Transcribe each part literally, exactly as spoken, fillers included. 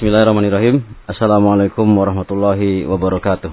Bismillahirrahmanirrahim. Assalamualaikum warahmatullahi wabarakatuh.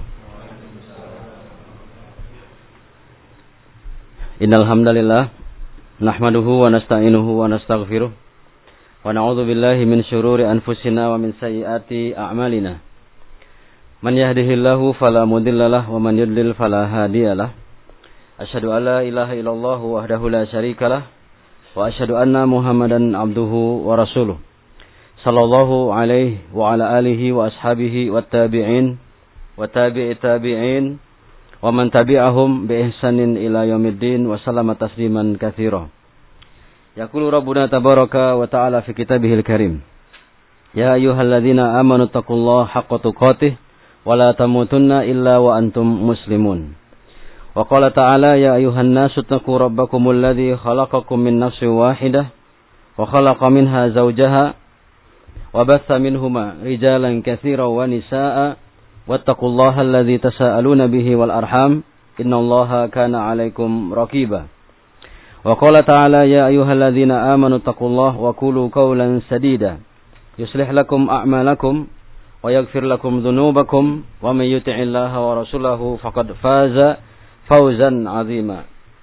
Innal hamdalillah nahmaduhu wa nasta'inuhu wa nastaghfiruh wa na'udzu billahi min syururi anfusina wa min sayyiati a'malina. Man yahdihillahu fala mudhillalah wa man yudlil fala hadiyalah. Asyhadu an la ilaha illallah wahdahu la syarikalah wa asyhadu anna Muhammadan abduhu wa rasuluh. Sallallahu alaihi wa ala alihi wa ashabihi wa tabi'in wa tabi'i tabi'in wa man tabi'ahum bi ihsanin ila yaumiddin wa sallama tasliman katsira. Yaqulu rabbuna tabaraka wa ta'ala fi kitabihil karim. Ya ayyuhalladzina amanu taqullaha haqqa tuqatih wa la tamutunna illa wa antum muslimun. Wa qala ta'ala ya ayyuhan nasu taqu rabbakumul ladzi khalaqakum min nafsin wahidah wa khalaqa minha zawjaha وبث منهما رجالا كثيرا ونساء واتقوا الله الذي تساءلون به والأرحام إن الله كان عليكم رقيبا وقال تعالى يا أيها الذين آمنوا اتقوا الله وقولوا قولا سديدا يصلح لكم أعمالكم ويغفر لكم ذنوبكم ومن يطع الله ورسوله فقد فاز فوزا عظيما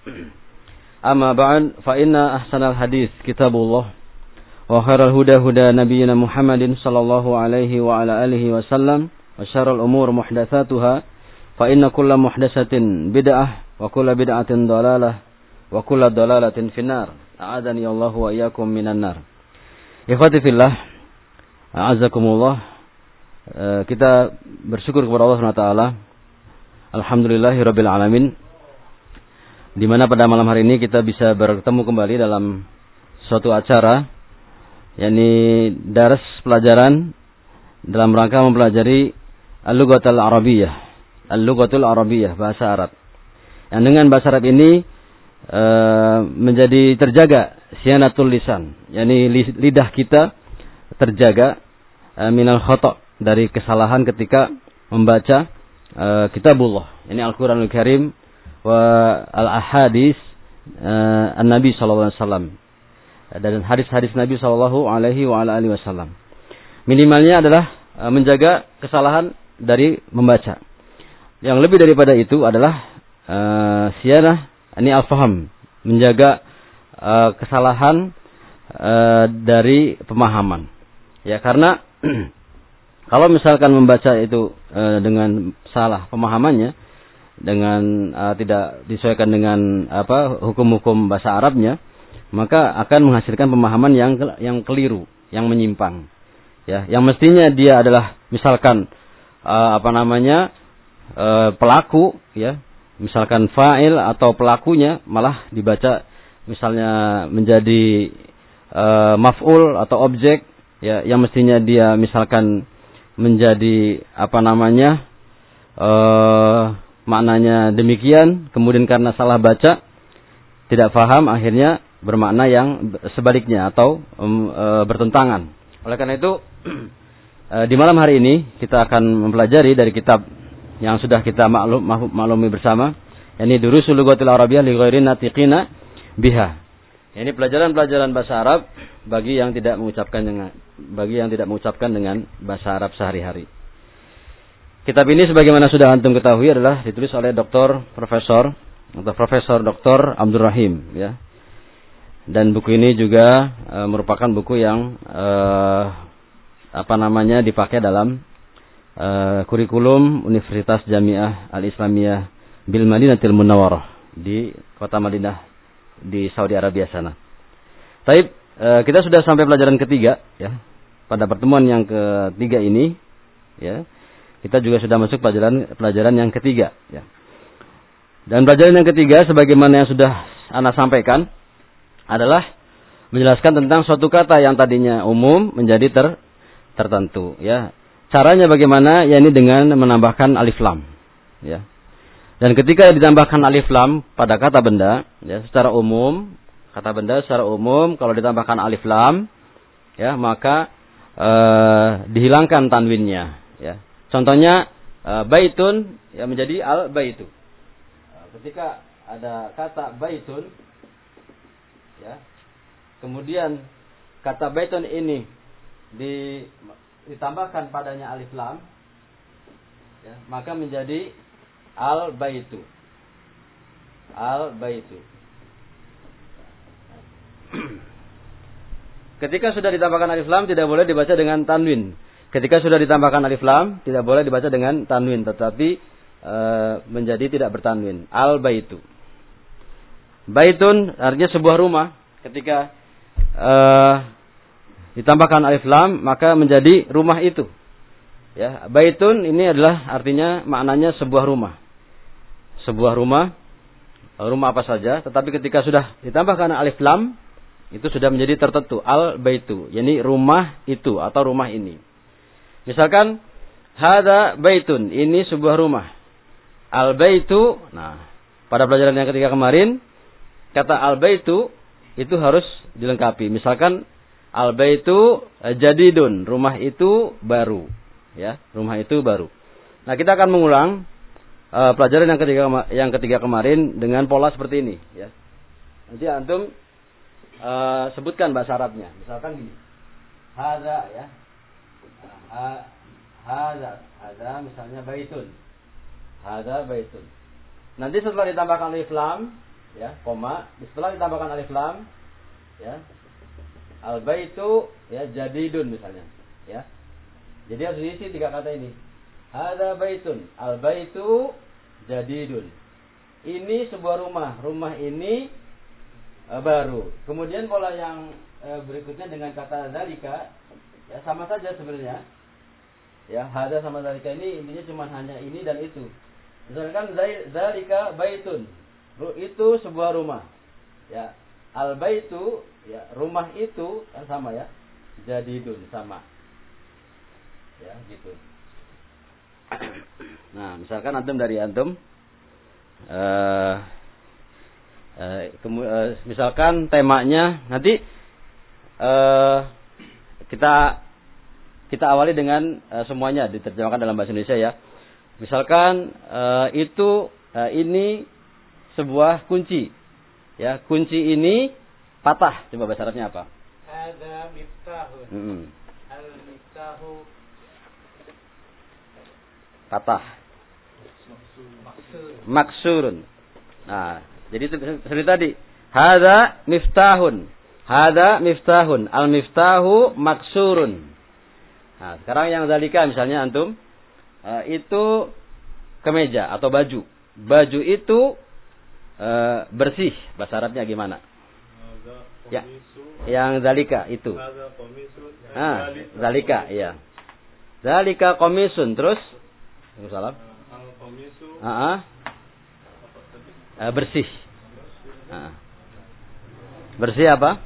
أما بعد فإن أحسن الحديث كتاب الله وخير الهدى هدى نبينا محمد صلى الله عليه وعلى آله وسلم وشر الأمور محدثاتها فإن كل محدثة بدعة وكل بدعة ضلالة وكل ضلالة في النار أعاذني الله وإياكم من النار. Ikhwati fillah, a'azzakumullah. Kita bersyukur kepada Allah Subhanahu wa taala. Alhamdulillahirabbil alamin. Di mana pada malam hari ini kita bisa bertemu kembali dalam suatu acara, yakni daras pelajaran dalam rangka mempelajari Al-Lughatul Arabiyyah, Al-Lughatul Arabiyyah, bahasa Arab. Yang dengan bahasa Arab ini e, menjadi terjaga siyanatul lisan, yakni lidah kita terjaga e, minal khata', dari kesalahan ketika membaca e, kitabullah, yakni Al-Qur'anul Karim wa al-ahadits e, an-Nabi sallallahu alaihi wasallam, dan hadis-hadis Nabi sallallahu alaihi wa ala alihi wasallam. Minimalnya adalah uh, menjaga kesalahan dari membaca. Yang lebih daripada itu adalah uh, siyanah, ini al-faham, menjaga uh, kesalahan uh, dari pemahaman. Ya, karena kalau misalkan membaca itu uh, dengan salah pemahamannya, dengan uh, tidak disesuaikan dengan apa hukum-hukum bahasa Arabnya, maka akan menghasilkan pemahaman yang yang keliru, yang menyimpang. Ya, yang mestinya dia adalah misalkan uh, apa namanya uh, pelaku, ya, misalkan fa'il atau pelakunya malah dibaca misalnya menjadi uh, maf'ul atau objek, ya, yang mestinya dia misalkan menjadi apa namanya uh, maknanya demikian, kemudian karena salah baca tidak paham, akhirnya bermakna yang sebaliknya atau um, e, bertentangan. Oleh karena itu e, di malam hari ini kita akan mempelajari dari kitab yang sudah kita maklum, maklumi bersama, yakni Durusul Lughatil Arabiyyah li ghairi natiqina biha. Ini pelajaran-pelajaran bahasa Arab bagi yang tidak mengucapkan dengan bagi yang tidak mengucapkan dengan bahasa Arab sehari-hari. Kitab ini sebagaimana sudah antum ketahui adalah ditulis oleh Doktor Profesor atau Profesor Doktor Abdul Rahim, ya. Dan buku ini juga e, merupakan buku yang e, apa namanya dipakai dalam e, kurikulum Universitas Jami'ah Al-Islamiyah Bil Madinatil Munawwarah di kota Madinah di Saudi Arabia sana. Taib, e, kita sudah sampai pelajaran ketiga, ya. Pada pertemuan yang ketiga ini, ya, kita juga sudah masuk pelajaran pelajaran yang ketiga, ya. Dan pelajaran yang ketiga sebagaimana yang sudah Ana sampaikan adalah menjelaskan tentang suatu kata yang tadinya umum menjadi ter, tertentu, ya. Caranya bagaimana? Ya, ini dengan menambahkan alif lam, ya. Dan ketika ditambahkan alif lam pada kata benda, ya, secara umum, kata benda secara umum kalau ditambahkan alif lam, ya, maka eh, dihilangkan tanwinnya, ya. Contohnya eh, baitun, ya, menjadi al baitu. Ketika ada kata baitun, ya, kemudian kata baitun ini di ditambahkan padanya alif lam, ya, maka menjadi al-baitu. Al-baitu. Ketika sudah ditambahkan alif lam tidak boleh dibaca dengan tanwin. Ketika sudah ditambahkan alif lam tidak boleh dibaca dengan tanwin, tetapi e, menjadi tidak bertanwin. Al-baitu. Baitun artinya sebuah rumah. Ketika e, ditambahkan alif lam maka menjadi rumah itu. Ya, baitun ini adalah artinya maknanya sebuah rumah. Sebuah rumah, rumah apa saja, tetapi ketika sudah ditambahkan alif lam itu sudah menjadi tertentu, al-baitu, yakni rumah itu atau rumah ini. Misalkan hadza baitun, ini sebuah rumah. Al-baitu, nah, pada pelajaran yang ketiga kemarin kata al-baitu itu harus dilengkapi. Misalkan al-baitu jadidun, rumah itu baru, ya, rumah itu baru. Nah, kita akan mengulang uh, pelajaran yang ketiga yang ketiga kemarin dengan pola seperti ini, ya. Nanti antum uh, sebutkan bahasa Arabnya. Misalkan gini. Hadza, ya. Ha, hadza, hadza misalnya baitun. Hadza baitun. Nanti setelah ditambahkan alif lam, ya, koma, setelah ditambahkan alif lam, ya, al-baitu, ya, jadidun misalnya, ya. Jadi harus diisi tiga kata ini. Hadza baitun, al-baitu jadidun. Ini sebuah rumah, rumah ini e, baru. Kemudian pola yang e, berikutnya dengan kata dzalika, ya, sama saja sebenarnya. Ya, hadza sama dzalika ini intinya cuma hanya ini dan itu. Misalkan dzalika baitun, itu sebuah rumah. Ya, al-baitu, ya, rumah itu kan sama, ya. Jadidun sama. Ya, gitu. Nah, misalkan antum dari antum uh, uh, kemu, uh, misalkan temanya nanti uh, kita kita awali dengan uh, semuanya diterjemahkan dalam bahasa Indonesia, ya. Misalkan uh, itu uh, ini sebuah kunci. Ya, kunci ini patah. Coba bahasa Arabnya apa? Ada miftahun. Hmm. Al-miftahu patah. Maksurun. Nah, jadi itu seperti tadi. Hadza miftahun. Hadza miftahun. Al-miftahu maksurun. Nah, sekarang yang zalika misalnya antum uh, itu kemeja atau baju. Baju itu uh, bersih. Bahasa Arabnya gimana? Ya. Yang zalika itu. Ah, zalika, iya. Zalika qamisun, terus Waalaikumsalam. Heeh. Uh, bersih. Uh. Bersih apa?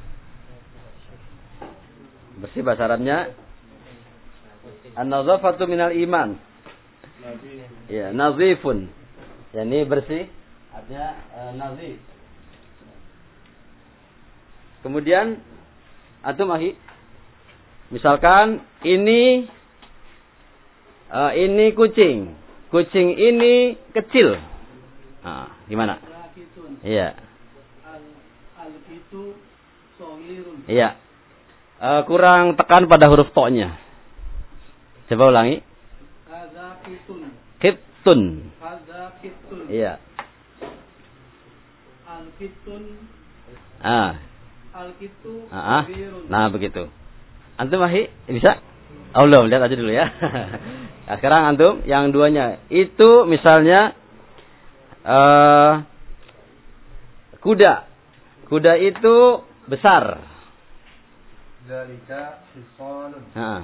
Bersih bahasa Arabnya an-nazafatu minal iman. Ya, nazifun. Ya, ini bersih artinya uh, nazif. Kemudian antum ahi misalkan ini uh, ini kucing. Kucing ini kecil. Nah, gimana? Iya. Iya. Uh, kurang tekan pada huruf to-nya. Coba ulangi. Kitun. Iya. Ah. Ah. Nah, begitu. Antum ahi bisa? Oh, belum, lihat aja dulu, ya. Nah, sekarang antum yang duanya itu misalnya uh, kuda. Kuda itu besar. Zalika hisanun. Heeh.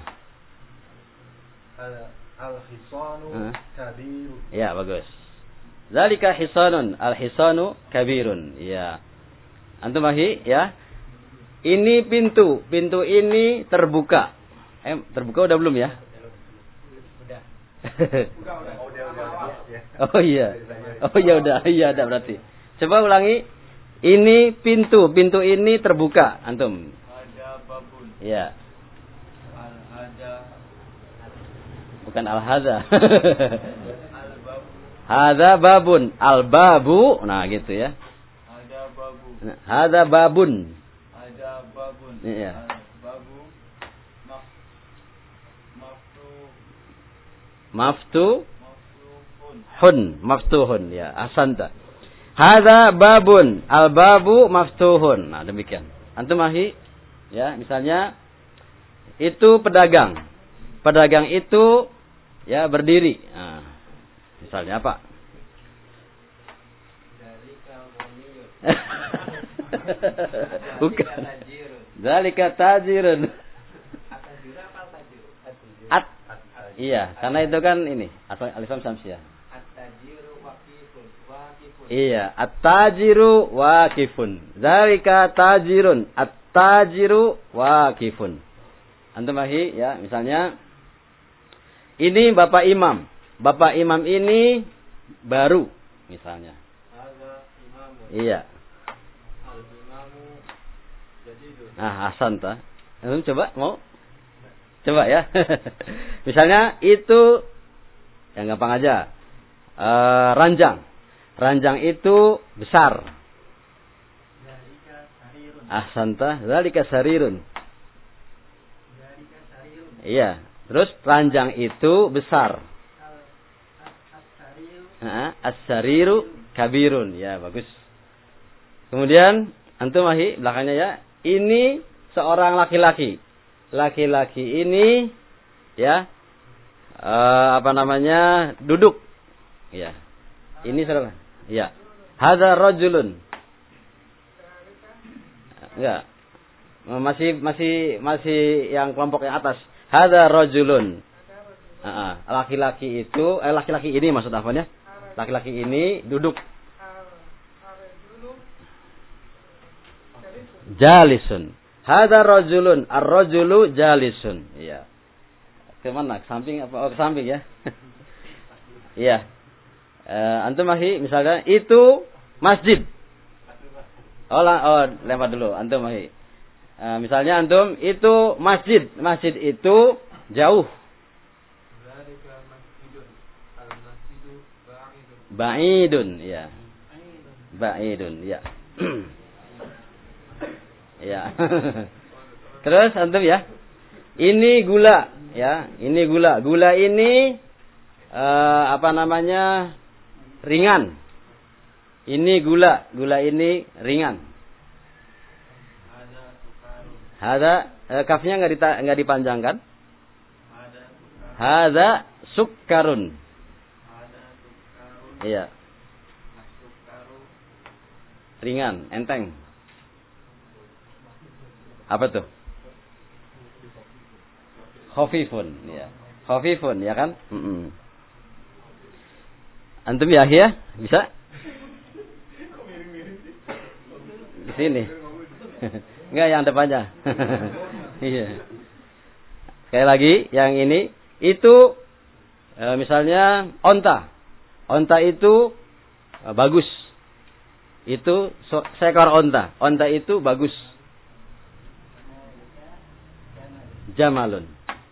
Al-hisanu kabirun. Ya, bagus. Zalika hisanun, al-hisanu kabirun. Ya. Antum ahi, ya. Ini pintu, pintu ini terbuka. Eh, terbuka udah belum, ya? Udah. Oh iya. Oh iya udah, iya ada berarti. Coba ulangi. Ini pintu, pintu ini terbuka, antum. Ada babun. Iya. Al-hada. Bukan al-hadza. Al-babu. Hadza babun, al-babu. Nah, gitu, ya. Ada babu. Hadza babun. Ada babun. Iya. Al-babu mak Maftu Maftuhun. hun, maftuhun ya, ahsanta. Hadza babun, al babu maftuhun. Nah, demikian. Antum ahi ya, misalnya itu pedagang. Pedagang itu ya berdiri. Nah, misalnya apa? Bukan. Zalika tajirun. At. Iya, karena itu kan ini alifam samsiah. At-tajiru waqifun. Waqifun. Iya, at-tajiru waqifun. Zalika tajirun. At-tajiru waqifun. Antum ahi ya, misalnya ini Bapak Imam. Bapak Imam ini baru misalnya. Hadza imamun. Iya. Al-imamu jadidun. Nah, hasan ta. Antum coba mau? Coba ya. Misalnya itu yang gampang aja. E, ranjang. Ranjang itu besar. Zalika sarirun. Ahsan ta. Zalika sarirun. Zalika sarirun. Iya. Terus ranjang itu besar. As-sariru. Heeh, as-sariru kabirun. Ya, bagus. Kemudian antum ahi belakangnya ya. Ini seorang laki-laki. Laki-laki ini ya uh, apa namanya? Duduk. Ya. Ini saudara. Ya. Hadza rajulun. Enggak. Masih masih masih yang kelompok yang atas. Hadza rajulun. Heeh, laki-laki itu eh laki-laki ini maksud afwan ya. Laki-laki ini duduk. Jalisun. Hadza rajulun, ar-rajulu jalisun. Iya. Ke mana? Ke samping apa? Oh, ke samping ya. Iya. Eh, antum ahi misalnya itu masjid. Oh, la, oh lempar dulu antum ahi. Eh, misalnya antum itu masjid. Masjid itu jauh. Zalika masjidun. Al-masjidu ba'idun. Ba'idun, ya. Ba'idun, ya. Ya. Terus antum ya. Ini gula, ya. Ini gula. Gula ini uh, apa namanya? Ringan. Ini gula. Gula ini ringan. Ada sukarun. Hada uh, kafnya enggak dita, enggak dipanjangkan. Ada sukarun. Hada sukkarun. Ada sukarun. Iya. As-sukaru. Ringan, enteng. Apa tuh? Khafifun, ya. Khafifun, ya kan? Mm-mm. Antum ya, ya? Bisa? Di sini. Enggak, yang depannya. Iya. Sekali lagi, yang ini itu e, misalnya onta. Onta itu e, bagus. Itu so, seekor onta. Onta itu bagus. Jamalun.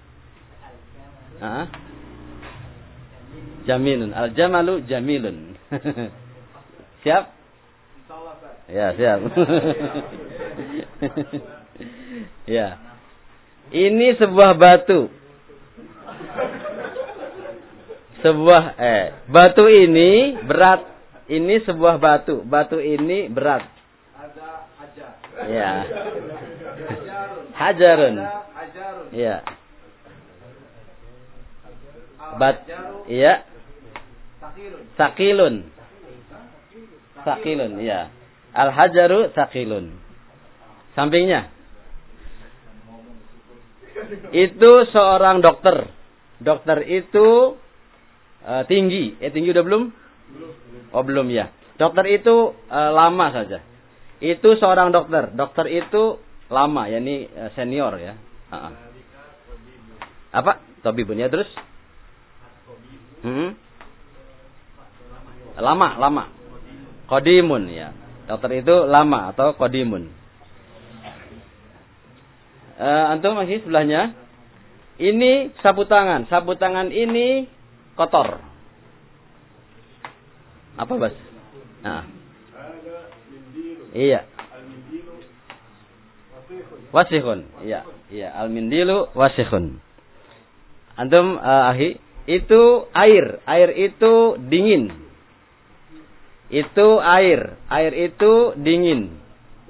Ah. Jamilun. Al jamalu jamilun. Siap? Ya, siap. Ya. Ini sebuah batu. Sebuah eh batu ini berat. Ini sebuah batu. Batu ini berat. Ada hajar. Ya. Hajarun. Hajarun. Hajarun. Iya. Bat iya. Sakirun. Sakilun. Sakilun, iya. Al hajaru sakilun. Sampingnya. Itu seorang dokter. Dokter itu uh, tinggi. Eh tinggi udah belum? Oh belum ya. Dokter itu uh, lama saja. Itu seorang dokter. Dokter itu lama, yakni uh, senior ya. Uh-uh. Apa? Tabibun ya terus? Hmm? Lama, lama. Qadimun ya. Dokter itu lama atau qadimun. Uh, antum masih sebelahnya. Ini sapu tangan. Sapu tangan ini kotor. Apa bas? Nah. Iya. Wasihun. Iya, iya. Al-mindilu wasihun. Antum uh, ahi, itu air, air itu dingin. Itu air, air itu dingin.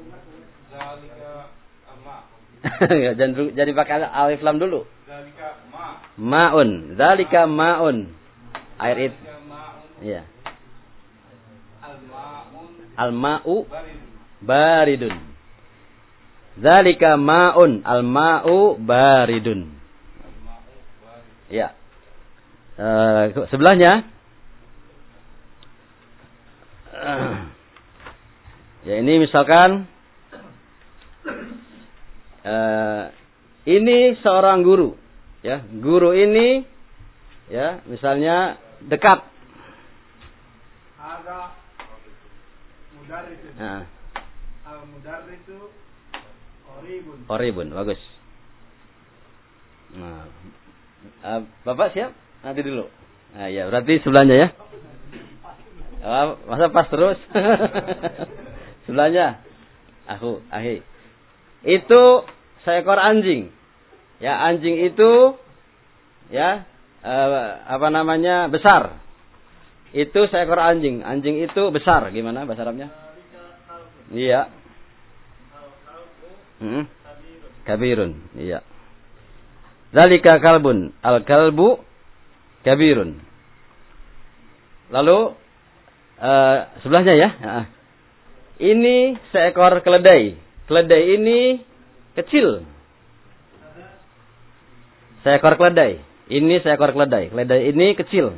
jangan jadi pakai alif lam dulu. Ma'un, zalika ma'un. Air itu. Iya. Al-ma'u baridun. Zalika ma'un, al-ma'u baridun. Ya. Uh, sebelahnya. Uh, ya ini misalkan. Uh, ini seorang guru, ya guru ini, ya misalnya dekat. Ada mudarris. Nah. Al mudarrisu qoribun. Qoribun, bagus. Nah, uh, Bapak siap? Nanti dulu. Nah, ya berarti sebelahnya ya. Uh, masa pas terus? Sebelahnya, aku, ahi. Itu seekor anjing. Ya, anjing itu ya eh, apa namanya? Besar. Itu seekor anjing. Anjing itu besar. Gimana bahasa Arabnya? Iya. Hmm. Kabirun. Iya. Zalika kalbun. Al-kalbu kabirun. Lalu eh, sebelahnya ya. Ini seekor keledai. Keledai ini kecil. Seekor keledai. Ini seekor keledai. Keledai ini kecil.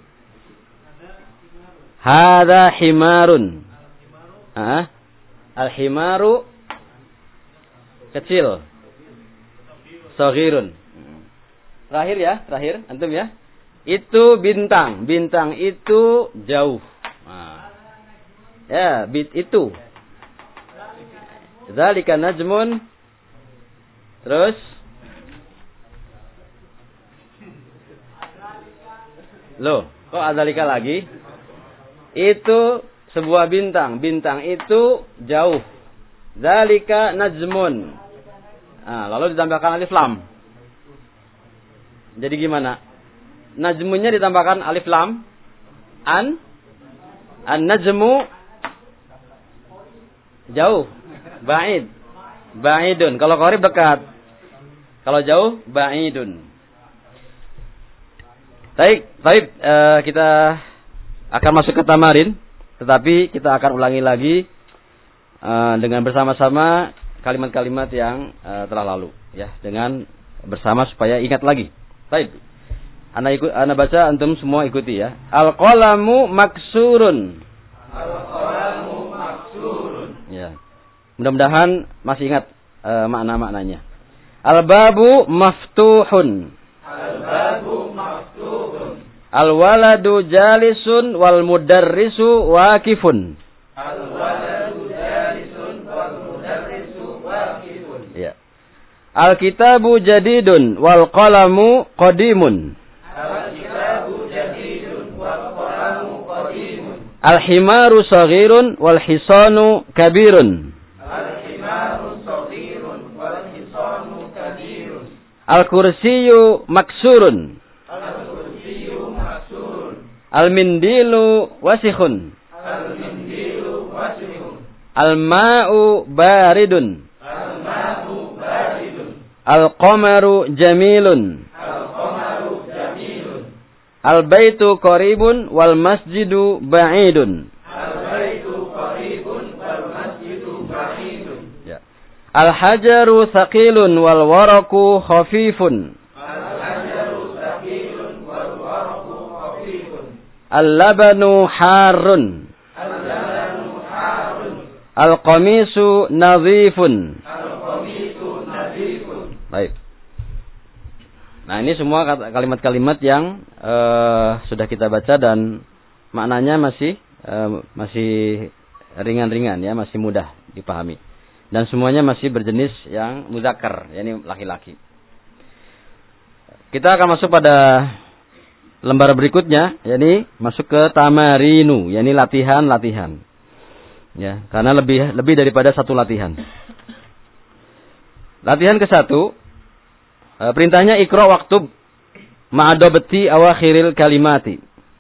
Hada himarun. Ah, al-himaru kecil. Saghirun. Terakhir ya, terakhir antum ya. Itu bintang. Bintang itu jauh. Nah. Ya, bit itu. Zalika najmun. Terus loh, kok adzalika lagi? Itu sebuah bintang. Bintang itu jauh. Zalika najmun. Nah, lalu ditambahkan alif lam. Jadi gimana? Najmunnya ditambahkan alif lam. An an najmu jauh. Ba'id. Ba'idun. Kalau qarib dekat. Kalau jauh ba'idun. Baik, baik uh, kita akan masuk ke tamarin, tetapi kita akan ulangi lagi uh, dengan bersama-sama kalimat-kalimat yang uh, telah lalu, ya, dengan bersama supaya ingat lagi. Baik. Ana ikut, ana baca, antum semua ikuti ya. Al-qalamu maksurun. Al-qalamu maksurun. Ya. Mudah-mudahan masih ingat uh, makna-maknanya. Al-babu maftuhun. Al-babu maftuhun. Al-waladu jalisun wal mudarrisu waqifun. Al-waladu jalisun wal mudarrisu waqifun. Ya. Al-kitabu jadidun wal qalamu qadimun. Al-kitabu jadidun wal qalamu qadimun. Al-himaru saghirun wal hisanu kabirun. Al-kursiyu maksurun. Al-kursiyu maksurun. Al-mindilu wasikhun. Al-mindilu wasikhun. Al-ma'u baridun. Al-ma'u baridun. Al-qamaru jamilun. Al-qamaru jamilun. Al-baitu qaribun wal masjidu ba'idun. Al-baitu qaribun wal masjidu ba'idun. Ya. Al-hajaru thaqilun wal waraku khafifun. Al-hajaru thaqilun wal waraku khafifun. Al-labanu harun. Al-labanu harun. Al-qamisu nadhifun. Al-qamisu nadhifun. Baik. Nah, ini semua kalimat-kalimat yang uh, sudah kita baca dan maknanya masih uh, masih ringan-ringan ya, masih mudah dipahami. Dan semuanya masih berjenis yang muzakkar, yakni laki-laki. Kita akan masuk pada lembar berikutnya, yakni masuk ke tamarinu, yakni latihan-latihan. Ya, karena lebih lebih daripada satu latihan. Latihan ke satu, perintahnya ikra waktub. ma'adobati awakhiril kalimati.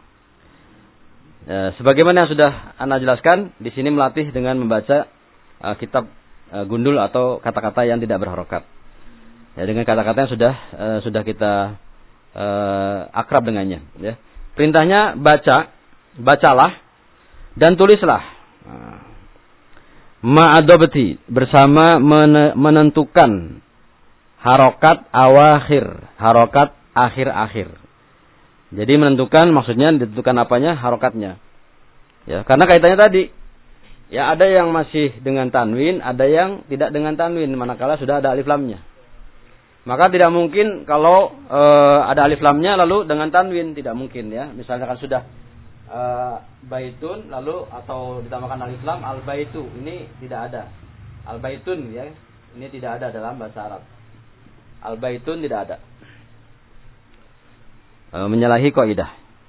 Ya, sebagaimana yang sudah Anda jelaskan, di sini melatih dengan membaca uh, kitab uh, gundul atau kata-kata yang tidak berharokat. Ya, dengan kata-kata yang sudah uh, sudah kita uh, akrab dengannya. Ya. Perintahnya baca, bacalah dan tulislah. Nah, ma'adobati bersama men- menentukan harokat awakhir, harokat akhir-akhir. Jadi menentukan maksudnya ditentukan apanya? Harokatnya. Ya, karena kaitannya tadi. Ya, ada yang masih dengan tanwin, ada yang tidak dengan tanwin manakala sudah ada alif lamnya. Maka tidak mungkin kalau e, ada alif lamnya lalu dengan tanwin, tidak mungkin ya. Misalnya kan sudah e, baitun lalu atau ditambahkan alif lam al baitu, ini tidak ada. Al baitun ya. Ini tidak ada dalam bahasa Arab. Al baitun tidak ada. Menyalahi kaidah.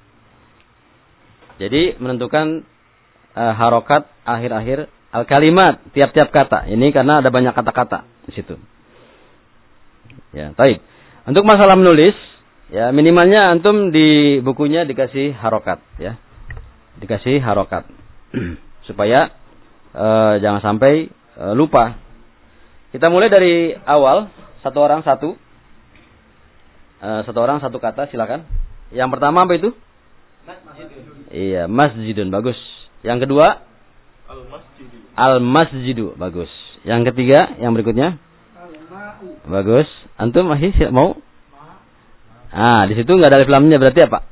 Jadi menentukan uh, harokat akhir-akhir al-kalimat tiap-tiap kata. Ini karena ada banyak kata-kata di situ. Ya, baik. Untuk masalah menulis, ya minimalnya antum di bukunya dikasih harokat, ya, dikasih harokat supaya uh, jangan sampai uh, lupa. Kita mulai dari awal, satu orang satu. Uh, satu orang satu kata, silakan. Yang pertama apa itu? Masjidun. Iya, masjidun, bagus. Yang kedua? Al-masjidu. Al-masjidu, bagus. Yang ketiga, yang berikutnya? Al-ma'u. Bagus. Antum masih mau? Ah, di situ nggak ada alif lamnya, berarti apa?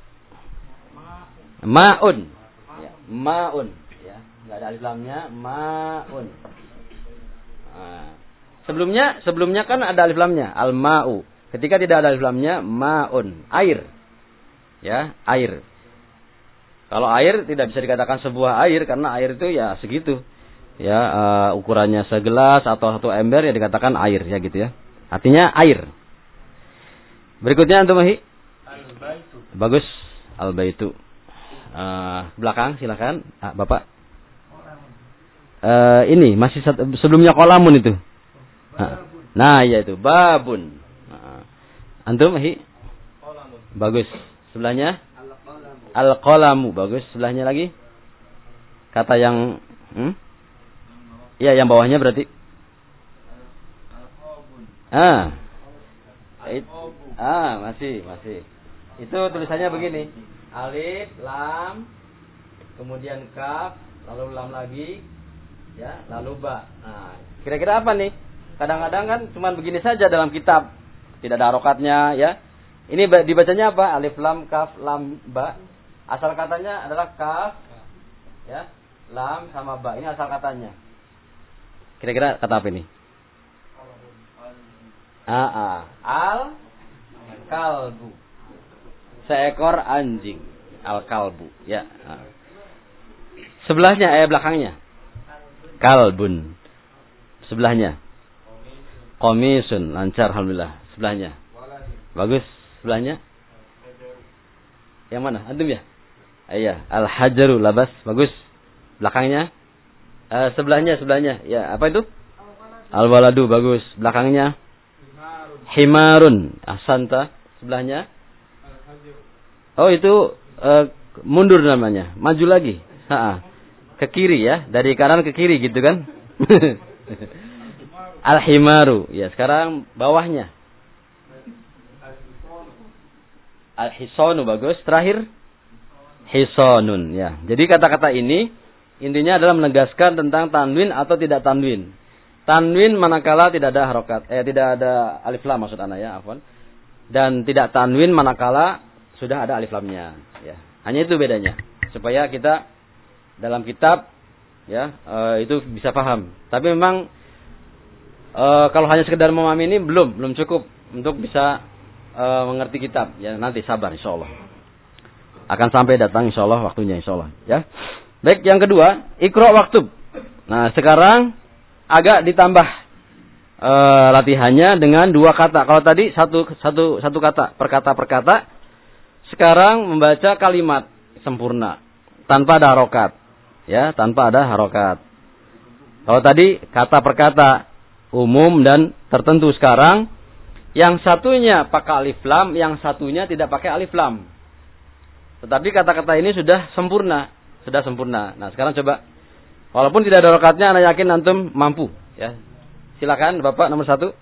Ma'un. Ya, ma'un. Ya, nggak ada alif lamnya, ma'un. Ah. Sebelumnya, sebelumnya kan ada alif lamnya, al-ma'u. Ketika tidak ada alif lamnya, ma'un, air. Ya, air. Kalau air tidak bisa dikatakan sebuah air karena air itu ya segitu. Ya, uh, ukurannya segelas atau satu ember ya dikatakan air ya gitu ya. Artinya air. Berikutnya antum mahi? Al-baitu. Bagus, al-baitu. Uh, belakang silakan, ah, Bapak. Uh, ini masih satu, sebelumnya kolamun itu. Nah, ya itu babun. Antum hi? Bagus. Sebelahnya? Al-qalamu. Bagus. Sebelahnya lagi? Kata yang hmm? Ya, yang bawahnya berarti Ah. It, ah, masih, masih. Itu tulisannya begini. Alif, lam, kemudian kaf, lalu lam lagi, ya, lalu ba. Nah, kira-kira apa nih? Kadang-kadang kan cuma begini saja dalam kitab. Tidak ada harokatnya, ya. Ini dibacanya apa? Alif, lam, kaf, lam, ba. Asal katanya adalah kaf, ya, lam sama ba. Ini asal katanya. Kira-kira kata apa ini? Aa, al kalbu. Seekor anjing. Al kalbu, ya. Sebelahnya, eh belakangnya. Kalbun. Sebelahnya. Komisun, lancar alhamdulillah. Sebelahnya. Bagus. Sebelahnya. Yang mana? Antum ya? Iya, al-hajaru labas. Bagus. Belakangnya. Uh, sebelahnya, sebelahnya. Ya, apa itu? Al-waladu. Bagus. Belakangnya. Himarun. Ahsanta. Sebelahnya. Oh, itu uh, mundur namanya. Maju lagi. Ha-ha. Ke kiri ya. Dari kanan ke kiri gitu kan. Al-himaru. Ya, sekarang bawahnya. Al-hisonu. Bagus. Terakhir. Hisonun. Ya. Jadi kata-kata ini intinya adalah menegaskan tentang tanwin atau tidak tanwin. Tanwin manakala tidak ada harokat. Eh, tidak ada alif lam maksud ana ya. Afwan. Dan tidak tanwin manakala sudah ada alif lamnya. Ya. Hanya itu bedanya. Supaya kita dalam kitab ya e, itu bisa paham. Tapi memang e, kalau hanya sekedar memahami ini belum belum cukup untuk bisa e, mengerti kitab. Ya nanti sabar insyaallah. Akan sampai datang insyaallah waktunya insyaallah. Ya. Baik, yang kedua, iqra waktub. Nah, sekarang agak ditambah e, latihannya dengan dua kata. Kalau tadi satu satu satu kata per kata per kata. Sekarang membaca kalimat sempurna tanpa ada harokat. Ya, tanpa ada harokat. Kalau tadi kata per kata umum dan tertentu, sekarang Yang satunya pakai alif lam, yang satunya tidak pakai alif lam. Tetapi kata-kata ini sudah sempurna, sudah sempurna. Nah, sekarang coba, walaupun tidak ada rokatnya, Anda yakin antum mampu, ya. Silakan, Bapak nomor satu.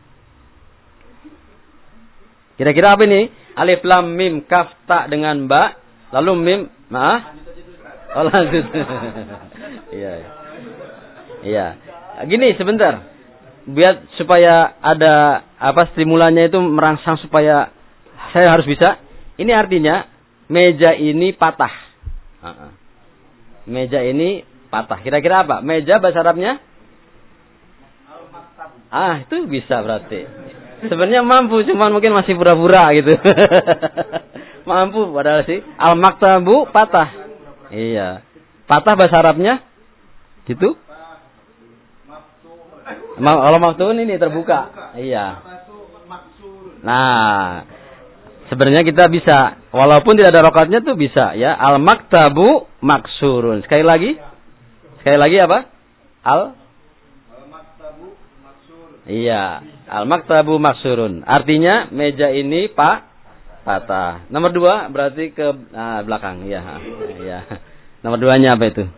Kira-kira apa ini? Alif lam mim kaf ta dengan ba, lalu mim, maah? Oh, lanjut. Iya. Iya. Gini sebentar. Biar supaya ada apa stimulannya itu merangsang supaya saya harus bisa. Ini artinya meja ini patah. Uh-uh. Meja ini patah. Kira-kira apa? Meja bahasa Arabnya? Ah, itu bisa berarti. Sebenarnya mampu, cuman mungkin masih pura-pura gitu. Mampu padahal sih. Al-maktabu patah. Iya. Patah bahasa Arabnya? Gitu? Kalau maktun ini terbuka. Iya. Nah, sebenarnya kita bisa, walaupun tidak ada rokatnya tuh bisa ya. Al-maktabu maksurun. Sekali lagi? Sekali lagi apa? Al Al-maktabu maksurun. Iya, al-maktabu maksurun. Artinya meja ini pak patah. Nomor dua berarti ke nah, belakang. Iya, iya. Nomor duanya apa itu?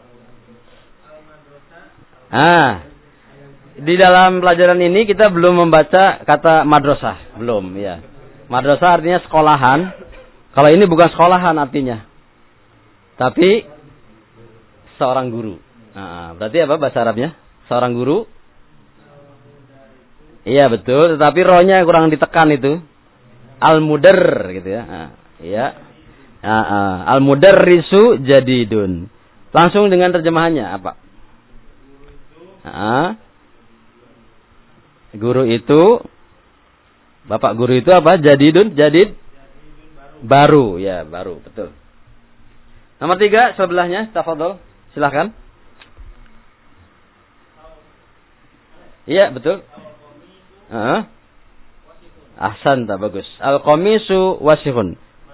Ah. Di dalam pelajaran ini kita belum membaca kata madrasah, belum ya. Madrasah artinya sekolahan. Kalau ini bukan sekolahan artinya, tapi seorang guru. Nah, berarti apa bahasa Arabnya? Seorang guru. Iya betul, tetapi rohnya kurang ditekan itu. Al-mudarr gitu ya. Nah, iya. Nah, uh, al-mudarrisu jadidun. Langsung dengan terjemahannya apa? Nah, guru itu, bapak guru itu apa? Jadidun, jadid, baru, ya baru, betul. Nomor tiga sebelahnya, tafadhol, silakan. Iya betul. Uh, Ahsanta, bagus. Al-qamisu wasihun.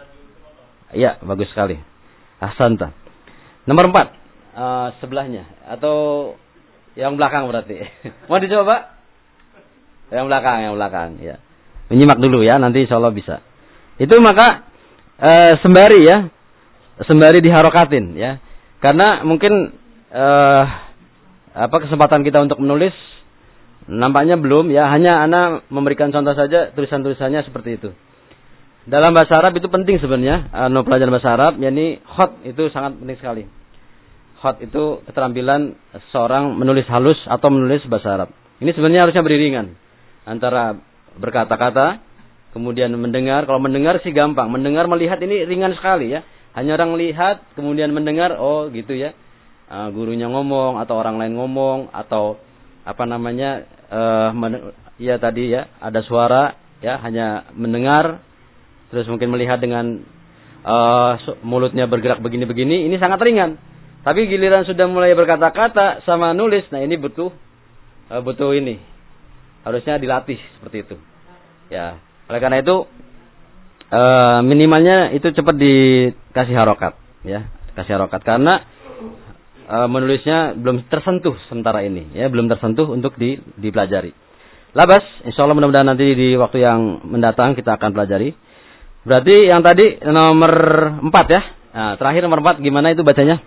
Iya bagus sekali. Ahsanta. Nomor empat uh, sebelahnya atau yang belakang berarti. Mau dicoba? Yang belakang, yang belakang, ya. Menyimak dulu ya, nanti insyaallah bisa. Itu maka e, sembari ya, sembari diharokatin ya. Karena mungkin e, apa kesempatan kita untuk menulis nampaknya belum ya, hanya ana memberikan contoh saja tulisan-tulisannya seperti itu. Dalam bahasa Arab itu penting sebenarnya, anu pelajaran bahasa Arab, yakni khot itu sangat penting sekali. Khot itu keterampilan seorang menulis halus atau menulis bahasa Arab. Ini sebenarnya harusnya beriringan. Antara berkata-kata, kemudian mendengar. Kalau mendengar sih gampang. Mendengar, melihat ini ringan sekali ya. Hanya orang lihat, kemudian mendengar, oh gitu ya. Uh, gurunya ngomong, atau orang lain ngomong, atau apa namanya, uh, men- ya tadi ya, ada suara, ya hanya mendengar. Terus mungkin melihat dengan uh, mulutnya bergerak begini-begini, ini sangat ringan. Tapi giliran sudah mulai berkata-kata sama nulis, nah ini butuh, uh, butuh ini. Harusnya dilatih seperti itu. Ya, oleh karena itu e, minimalnya itu cepat dikasih harokat, ya, kasih harokat karena e, menulisnya belum tersentuh sementara ini, ya, belum tersentuh untuk di, dipelajari. Labas, insyaallah mudah-mudahan nanti di waktu yang mendatang kita akan pelajari. Berarti yang tadi nomor empat ya. Nah, terakhir nomor empat gimana itu bacanya?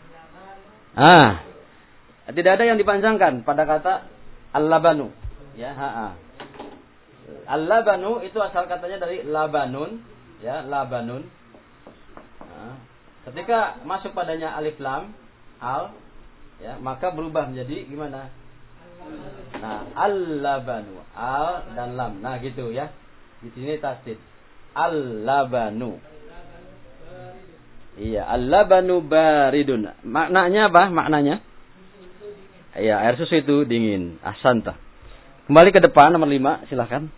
Ah, tidak ada yang dipanjangkan pada kata al-labanu. Ya, ha-ha. Al-labanu itu asal katanya dari labanun, ya, labanun. Nah, ketika masuk padanya alif lam, al, ya, maka berubah menjadi gimana? Nah, al-labanu, al dan lam. Nah, gitu ya. Di sini tasdid. Al-labanu. Iya, al-labanu baridun. Maknanya apa? Maknanya? Iya, air susu itu dingin. Ahsanta. Kembali ke depan nomor lima, silakan.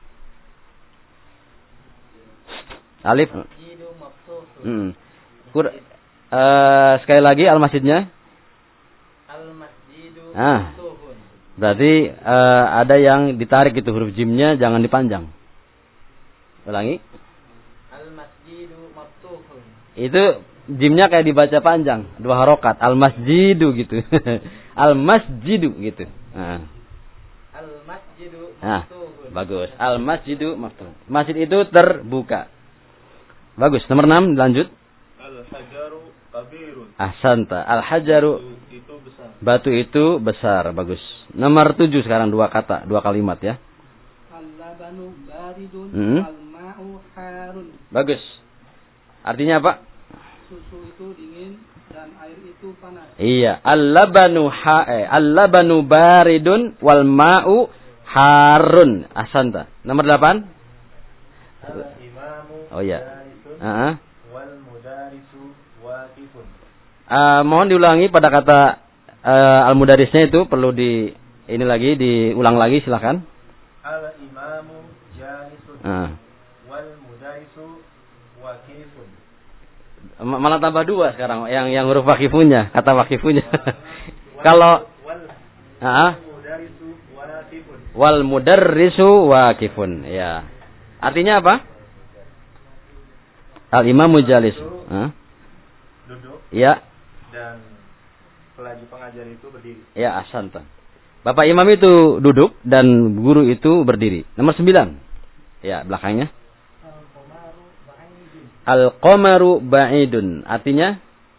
Alif. Hmm. Kur, uh, sekali lagi al-masjidnya. Al-masjidu. Ah. Berarti uh, ada yang ditarik itu huruf jimnya, jangan dipanjang. Ulangi. Al-masjidu maftuhun. Itu jimnya kayak dibaca panjang, dua harokat. Al-masjidu gitu. Al-masjidu gitu. Nah. Al-masjidu Nah, maftuhun. Bagus. Al masjidu maftuh. Masjid itu terbuka. Bagus. Nomor enam, lanjut. Al hajaru kabirun. Ahsanta. Al hajaru Itu besar. batu itu besar. Bagus. Nomor tujuh sekarang, dua kata, dua kalimat ya. Al-labanu baridun Hmm. wal-ma'u harun. Bagus. Artinya apa? Susu itu dingin dan air itu panas. Iya. Al-labanu ha eh, al-labanu baridun wal ma'u harun. Ahsanta. Nomor delapan. Al-imamu Oh iya. jalisun Heeh. wal mudarisu waqifun. Uh, mohon diulangi pada kata uh, al-mudarisnya itu perlu di ini lagi diulang lagi silakan. Al-imamu jalisun Uh. wal mudarisu waqifun. M- Malah tambah dua sekarang yang yang huruf wakifunya, kata wakifunya. Kalau wal uh, mudarisu waqifun. wal mudarrisu waqifun, ya. Artinya apa? Al-imamu jalis. Uh. Duduk Ya, dan pelajar pengajar itu berdiri. ya ahsanta. Bapak imam itu duduk dan guru itu berdiri. Nomor sembilan. Ya, belakangnya. Al-qamaru ba'idun. Al-qamaru ba'idun. Artinya?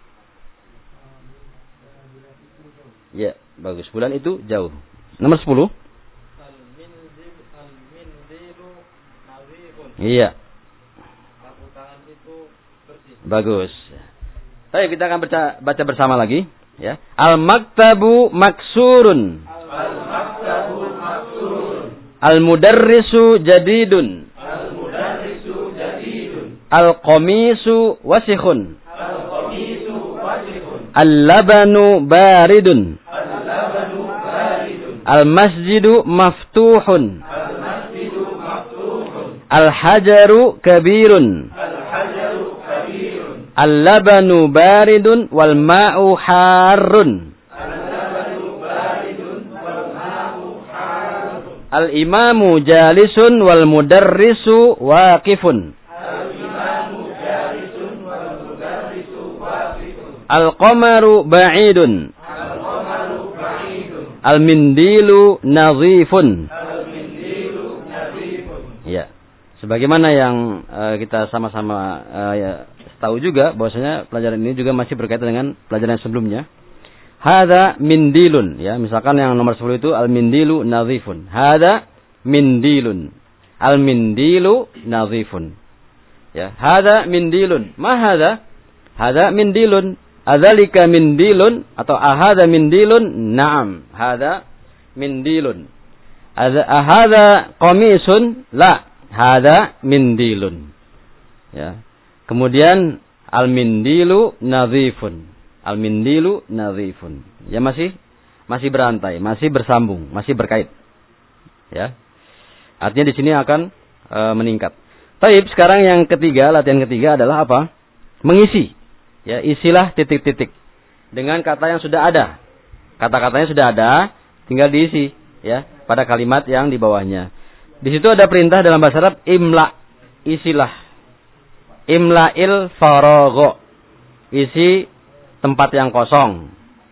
Ya, bagus. Bulan itu jauh. Nomor sepuluh. Al-minzil al-minzilu nawirun. Iya, Sapu tangan itu bersih. bagus. Baik, kita akan baca, baca bersama lagi. Ya. Al-maktabu maksurun. Al-maktabu maksurun. Al-mudarrisu jadidun. Al-mudarrisu jadidun. Al-qamisu wasikhun. Al-qamisu wasikhun. Al-labanu baridun. Al-labanu baridun. Al-masjidu maftuhun. Al-masjidu maftuhun. Al-hajaru kabirun. Al-hajaru kabirun. Al-labanu baridun wal ma'u harun. Al-labanu baridun wal ma'u harun. Al-imamu jalisun wal mudarrisu waqifun. Al-imamu jalisun wal mudarrisu waqifun. Al-qamaru ba'idun. Al-qamaru ba'idun. Al-mindilu nadhifun. Al-mindilu nadhifun. Ya. Sebagaimana yang uh, kita sama-sama uh, ya, tahu juga bahwasanya pelajaran ini juga masih berkaitan dengan pelajaran sebelumnya. Hadza mindilun, ya, misalkan yang nomor sepuluh itu al-mindilu nadhifun. Hadza mindilun. Al-mindilu nadhifun. Ya, hadza mindilun. Ma hadza? Hadza mindilun. Adzalika mindilun atau ahadza mindilun? Na'am, hadza mindilun. Ahadza qamisun? La, hadza mindilun. Ya. Kemudian al-mindilu nadhifun. Al-mindilu nadhifun. Ya, masih masih berantai, masih bersambung, masih berkait. Ya. Artinya di sini akan e, meningkat. Baik, sekarang yang ketiga, latihan ketiga adalah apa? Mengisi. Ya, isilah titik-titik dengan kata yang sudah ada. Kata-katanya sudah ada, tinggal diisi ya pada kalimat yang di bawahnya. Di situ ada perintah dalam bahasa Arab imla, isilah. Imla'il faragho, isi tempat yang kosong.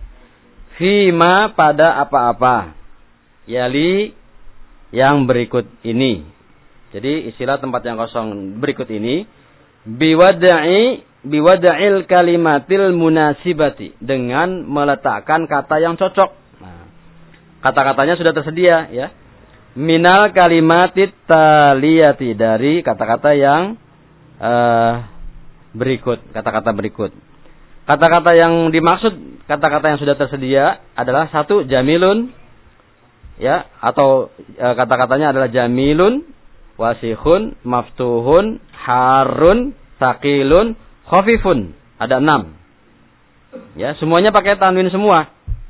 Fima, pada apa-apa. Yali, yang berikut ini. Jadi isilah tempat yang kosong berikut ini. Biwada'i, biwada'il kalimatil munasibati, dengan meletakkan kata yang cocok. Nah, kata-katanya sudah tersedia ya. Minal kalimatit taliyati, dari kata-kata yang uh, berikut, kata-kata berikut. Kata-kata yang dimaksud, kata-kata yang sudah tersedia adalah satu jamilun, ya, atau e, kata-katanya adalah jamilun, wasihun, maftuhun, harun, sakilun, khafifun. Ada enam. Ya, semuanya pakai tanwin semua.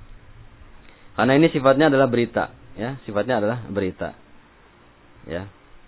Karena ini sifatnya adalah berita, ya, sifatnya adalah berita. Ya.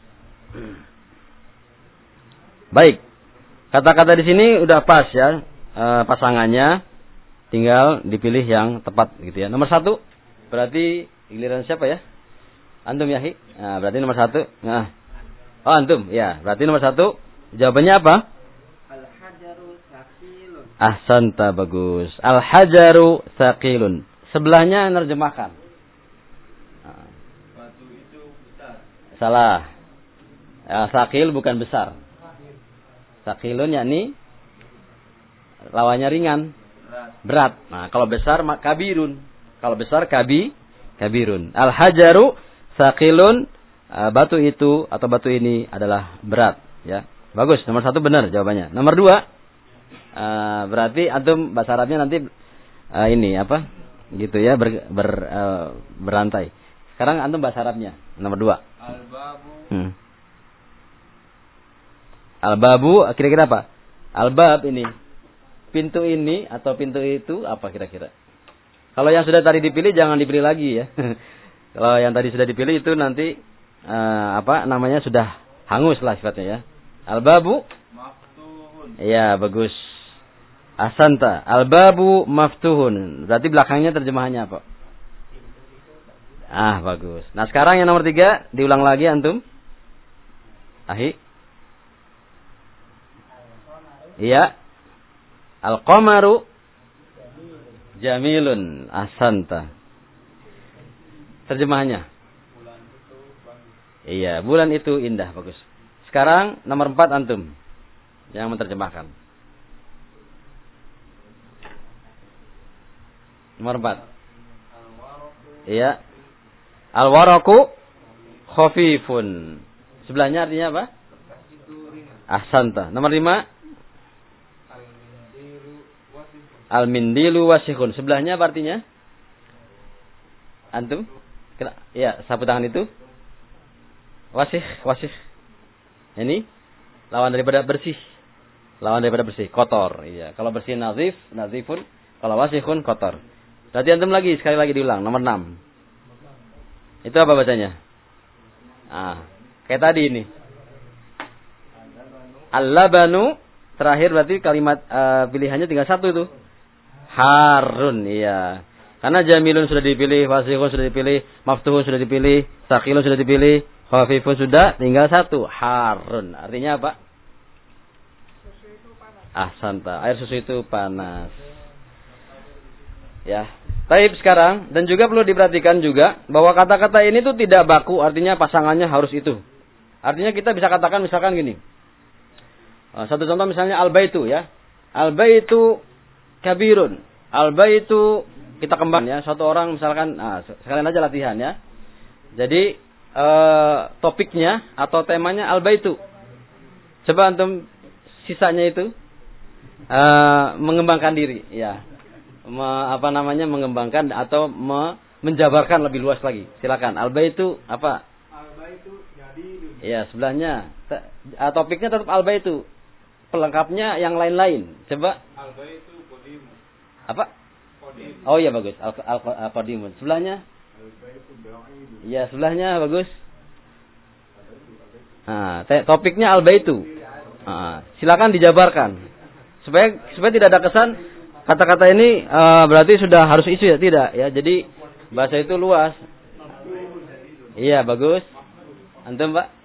Baik. Kata-kata di sini udah pas ya. E, pasangannya tinggal dipilih yang tepat gitu ya. Nomor satu berarti giliran siapa ya? Antum ya, Hi? Nah, berarti nomor satu. Nah. Oh, antum. Ya, berarti nomor satu. Jawabannya apa? Al-hajaru saqilun. Ahsanta, bagus. Al-hajaru saqilun. Sebelahnya nerjemahkan. Nah. Batu itu besar. Salah. Ya, sakil bukan besar. Sakilun yakni lawannya ringan, berat. Nah, kalau besar kabirun. Kalau besar kabi, kabirun. Al-hajaru sakilun, batu itu atau batu ini adalah berat. Ya, bagus. Nomor satu benar jawabannya. Nomor dua, berarti antum bahasa Arabnya nanti ini apa? Gitu ya, ber, ber, berantai. Sekarang antum bahasa Arabnya. Nomor dua. Al-babu. Hmm. Al-babu kira-kira apa? Al-bab ini. Pintu ini atau pintu itu apa kira-kira? Kalau yang sudah tadi dipilih jangan dipilih lagi ya. Kalau yang tadi sudah dipilih itu nanti uh, apa namanya sudah hangus lah sifatnya ya. Al-babu Maftuhun. Iya, bagus. Ahsanta. Al-babu maftuhun. Berarti belakangnya terjemahannya apa? Ah, bagus. Nah, sekarang yang nomor tiga diulang lagi antum. Ahi. Iya. Al-qamaru jamilun. Ahsanta. Terjemahannya. Iya, bulan itu indah, bagus. Sekarang nomor empat antum yang menerjemahkan. Nomor empat. Iya. Al-waraku khafifun. Sebelahnya artinya apa? Ahsanta. Nomor lima. Al-mindilu wasihun. Sebelahnya apa artinya? Antum? Ya, sapu tangan itu. Wasih, wasih. Ini lawan daripada bersih. Lawan daripada bersih, kotor. Iya. Kalau bersih nazif, nazifun. Kalau wasihun kotor. Berarti antum lagi, sekali lagi diulang. Nomor enam. Itu apa bacanya? Ah, kayak tadi ini. Al-labanu. Terakhir berarti kalimat uh, pilihannya tinggal satu itu. Harun, iya. Karena jamilun sudah dipilih, wasihun sudah dipilih, maftuhun sudah dipilih, sakilun sudah dipilih, khafifun sudah, tinggal satu. Harun. Artinya apa? Ahsanta. Air susu itu panas. Ya. Taib sekarang, dan juga perlu diperhatikan juga bahwa kata-kata ini tuh tidak baku, artinya pasangannya harus itu. Artinya kita bisa katakan misalkan gini. Satu contoh misalnya al-baitu ya. Al-baitu kabirun. Al-baitu kita kembang ya. Satu orang misalkan, nah, sekalian aja latihan ya. Jadi eh, topiknya atau temanya al-baitu. Coba antum sisanya itu eh, mengembangkan diri ya. Me, apa namanya mengembangkan atau me, menjabarkan lebih luas lagi. Silakan. Al-baitu apa? Al-baitu jadi. Ya, sebelahnya. Topiknya tetap al-baitu. Pelengkapnya yang lain-lain. Coba. Al-baitu qadimun. Apa? Qadim. Oh iya bagus. Al-qadimun. Sebelahnya? Al-baitu ba'idun. Iya, sebelahnya bagus. Nah, topiknya al-baitu. Nah, silakan dijabarkan. Supaya supaya tidak ada kesan kata-kata ini uh, berarti sudah harus isu ya, tidak ya. Jadi bahasa itu luas. Iya, bagus. Antum, Pak?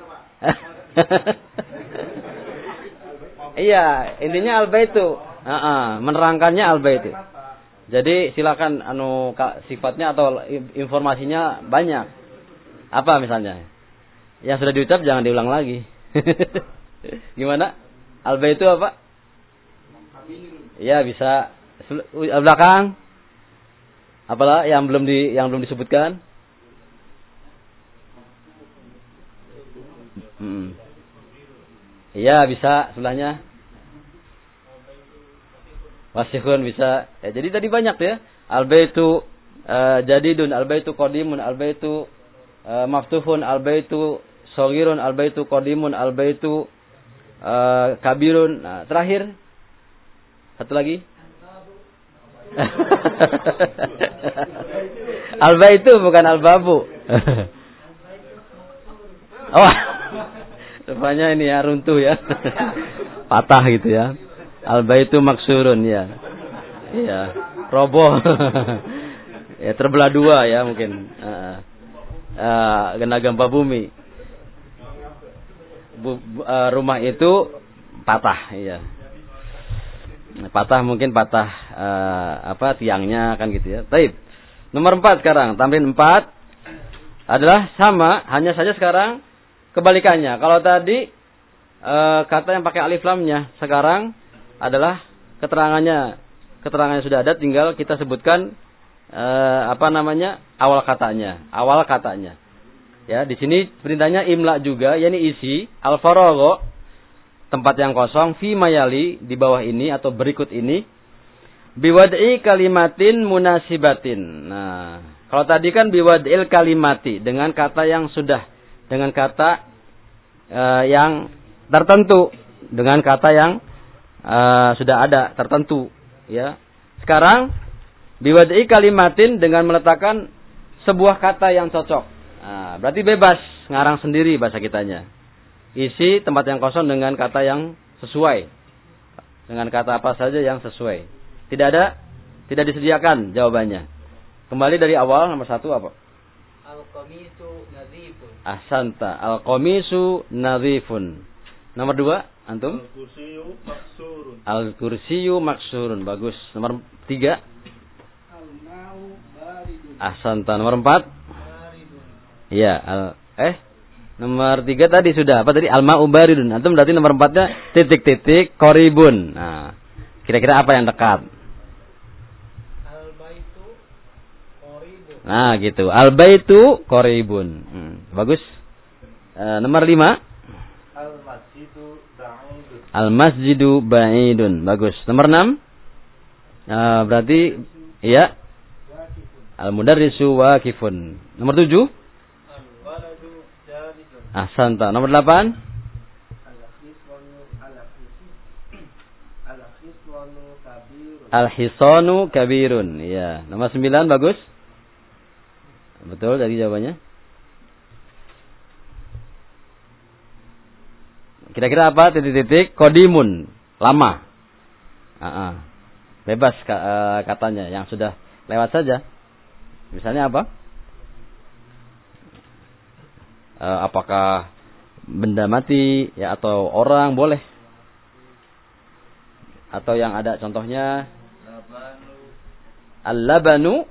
Iya, intinya al-baitu. Heeh, menerangkannya al-baitu. Jadi silakan anu sifatnya atau informasinya banyak. Apa misalnya? Yang sudah diucap jangan diulang lagi. Gimana? Al-baitu apa? Iya, bisa belakang. Apalah yang belum di yang belum disebutkan? Hmm. Iya, bisa sebelahnya. Wasihun bisa. Ya, jadi tadi banyak ya. Al-baitu uh, jadidun, al-baitu qadimun, al-baitu uh, maftuhun, al-baitu shaghirun, al-baitu qadimun, al-baitu uh, kabirun. Nah, terakhir satu lagi. Al-baitu bukan al-babu. Oh. Rupanya ini ya runtuh ya. Patah gitu ya. Al-baitu maksurun ya. Iya, roboh. Ya terbelah dua ya mungkin. Uh, uh, kena gempa bumi. Bu, uh, rumah itu patah, iya. Patah mungkin patah uh, apa tiangnya kan gitu ya. Baik. Nomor empat sekarang, tamrin empat. adalah sama, hanya saja sekarang kebalikannya. Kalau tadi e, kata yang pakai alif lamnya, sekarang adalah keterangannya, keterangannya sudah ada, tinggal kita sebutkan e, apa namanya awal katanya, awal katanya. Ya, di sini perintahnya imla juga, yakni isi al-faragha, tempat yang kosong, fi mayali, di bawah ini atau berikut ini, biwad'i kalimatin munasibatin. Nah, kalau tadi kan biwad'il kalimati, dengan kata yang sudah, dengan kata uh, yang tertentu, dengan kata yang uh, sudah ada, tertentu. Ya. Sekarang, biwad'i kalimatin dengan meletakkan sebuah kata yang cocok. Nah, berarti bebas, ngarang sendiri bahasa kitanya. Isi tempat yang kosong dengan kata yang sesuai. Dengan kata apa saja yang sesuai. Tidak ada, tidak disediakan jawabannya. Kembali dari awal, nomor satu apa? Al-qamisu nadhifun. Ahsanta. Al-qamisu nadhifun. Nomor dua, antum? Al-kursiyu maksurun. Al-kursiyu maksurun. Bagus. Nomor tiga? Al-ma'u baridun. Ahsanta. Nomor empat? Baridun. Iya. Al eh? Nomor tiga tadi sudah. Apa tadi? Al-ma'u baridun. Antum berarti nomor empatnya titik-titik koribun. Nah, kira-kira apa yang dekat? Al-baitu qoribun. Nah, gitu. Al-baitu koribun. Hmm, bagus. E, nomor lima. Al-masjidu ba'idun. Al-masjidu ba'idun. Bagus. Nomor enam. E, berarti, iya. Al-mudarrisu waqifun. Nomor tujuh. Ahsanta. Nomor delapan. Al-hisanu kabirun. Iya. Nomor sembilan bagus. Betul tadi jawabannya. Kira-kira apa? Titik-titik kodimun. Lama. Uh-uh. Bebas uh, katanya. Yang sudah lewat saja. Misalnya apa? Uh, apakah benda mati ya atau orang boleh, atau yang ada contohnya al-labanu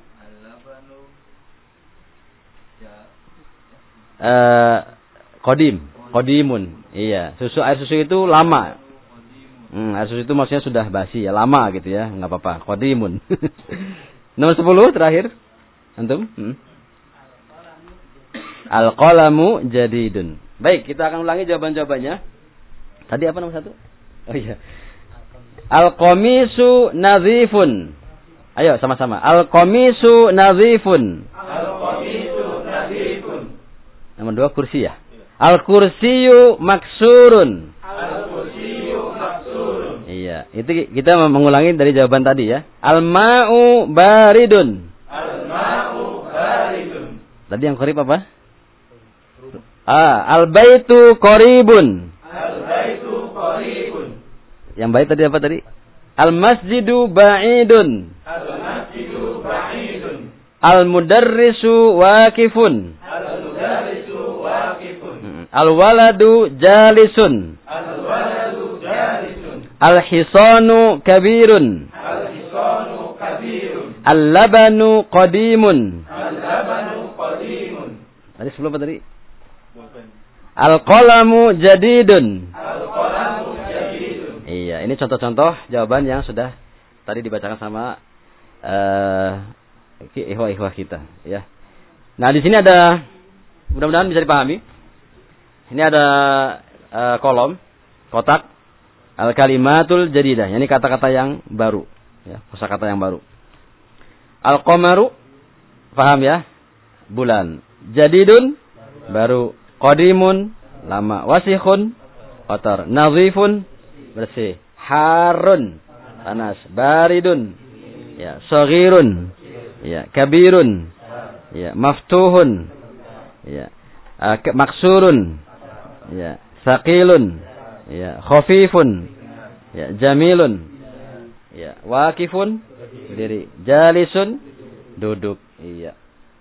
uh, kodim kodimun, iya, susu air susu itu lama. hmm, air susu itu maksudnya sudah basi ya, lama gitu ya, nggak apa-apa, kodimun. Nomor sepuluh terakhir antum. hmm. Al-qalamu jadidun. Baik, kita akan ulangi jawaban-jawabannya. Tadi apa nomor satu? Oh iya. Al-qamisu nadhifun. Ayo sama-sama. Al-qamisu nadhifun. Al-qamisu nadhifun. Nomor dua kursi ya. Al-kursiyu maksurun. Al-kursiyu maksurun. Iya, itu kita mengulangi dari jawaban tadi ya. Al-ma'u baridun. Al-ma'u baridun. Tadi yang qarib apa? Ah, al-baitu qaribun. Al-baitu qaribun. Yang baik tadi apa tadi? Al-masjidu ba'idun. Al-masjidu ba'idun. Al-mudarrisu waqifun. Al-mudarrisu waqifun. Al-waladu jalisun. Al-waladu jalisun. Al-hisanu kabirun. Al-hisanu kabirun. Al-labanu qadimun. Al-labanu qadimun. Tadi sebelum apa tadi? Al-qalamu jadidun. Al-qalamu jadidun. Iya, ini contoh-contoh jawaban yang sudah tadi dibacakan sama uh, ikhwah-ikhwah kita, ya. Nah, di sini ada, mudah-mudahan bisa dipahami. Ini ada uh, kolom, kotak, al-kalimatul jadidah. Ini kata-kata yang baru, ya, kosakata yang baru. Al-qamaru, paham ya? Bulan. Jadidun, baru. Qadimun, lama. Wasikhun, kotor. Nadhifun, bersih. Harun, panas. Baridun, ya. Saghirun, ya. Kabirun, ya. Maftuhun, ya. Uh, maksurun, ya. Saqilun, ya. Khafifun, ya. Jamilun, ya. Waqifun, berdiri. Jalisun, duduk, iya.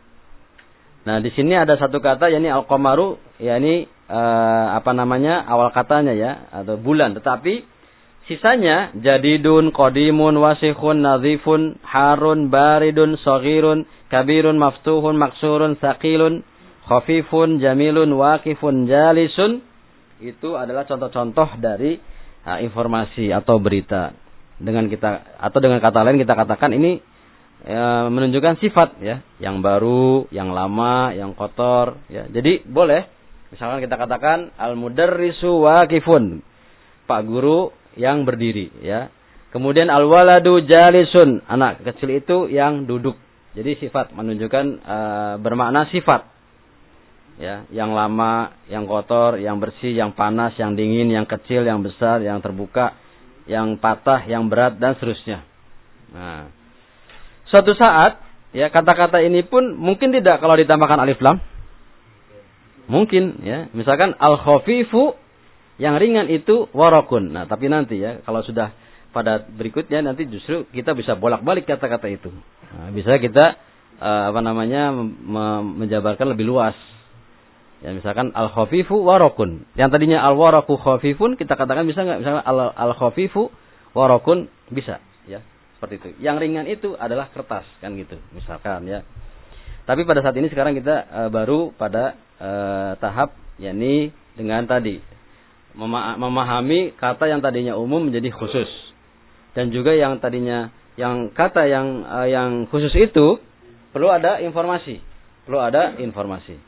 Nah, di sini ada satu kata, yakni al-qamaru, yakni uh, apa namanya, awal katanya ya, atau bulan. Tetapi sisanya jadidun, qadimun, wasikhun, nadhifun, harun, baridun, saghirun, kabirun, maftuhun, maksurun, saqilun, khafifun, jamilun, waqifun, jalisun. Itu adalah contoh-contoh dari uh, informasi atau berita. Dengan kita atau dengan kata lain kita katakan ini uh, menunjukkan sifat ya, yang baru, yang lama, yang kotor ya. Jadi boleh misalkan kita katakan al-mudarrisu waqifun. Pak guru yang berdiri ya. Kemudian al-waladu jalisun, anak kecil itu yang duduk. Jadi sifat menunjukkan uh, bermakna sifat. Ya, yang lama, yang kotor, yang bersih, yang panas, yang dingin, yang kecil, yang besar, yang terbuka, yang patah, yang berat dan seterusnya. Nah, suatu saat ya kata-kata ini pun mungkin tidak kalau ditambahkan alif lam. Mungkin ya, misalkan al-khafifu yang ringan itu warakun. Nah, tapi nanti ya kalau sudah pada berikutnya nanti justru kita bisa bolak-balik kata-kata itu. Nah, bisa kita uh, apa namanya me- menjabarkan lebih luas. Ya misalkan al-khafifu warakun. Yang tadinya al-waraku khafifun kita katakan bisa enggak? Misalkan al-khafifu warakun bisa ya. Seperti itu. Yang ringan itu adalah kertas kan gitu. Misalkan ya. Tapi pada saat ini sekarang kita uh, baru pada uh, tahap yakni dengan tadi mema- memahami kata yang tadinya umum menjadi khusus. Dan juga yang tadinya yang kata yang uh, yang khusus itu perlu ada informasi. Perlu ada informasi.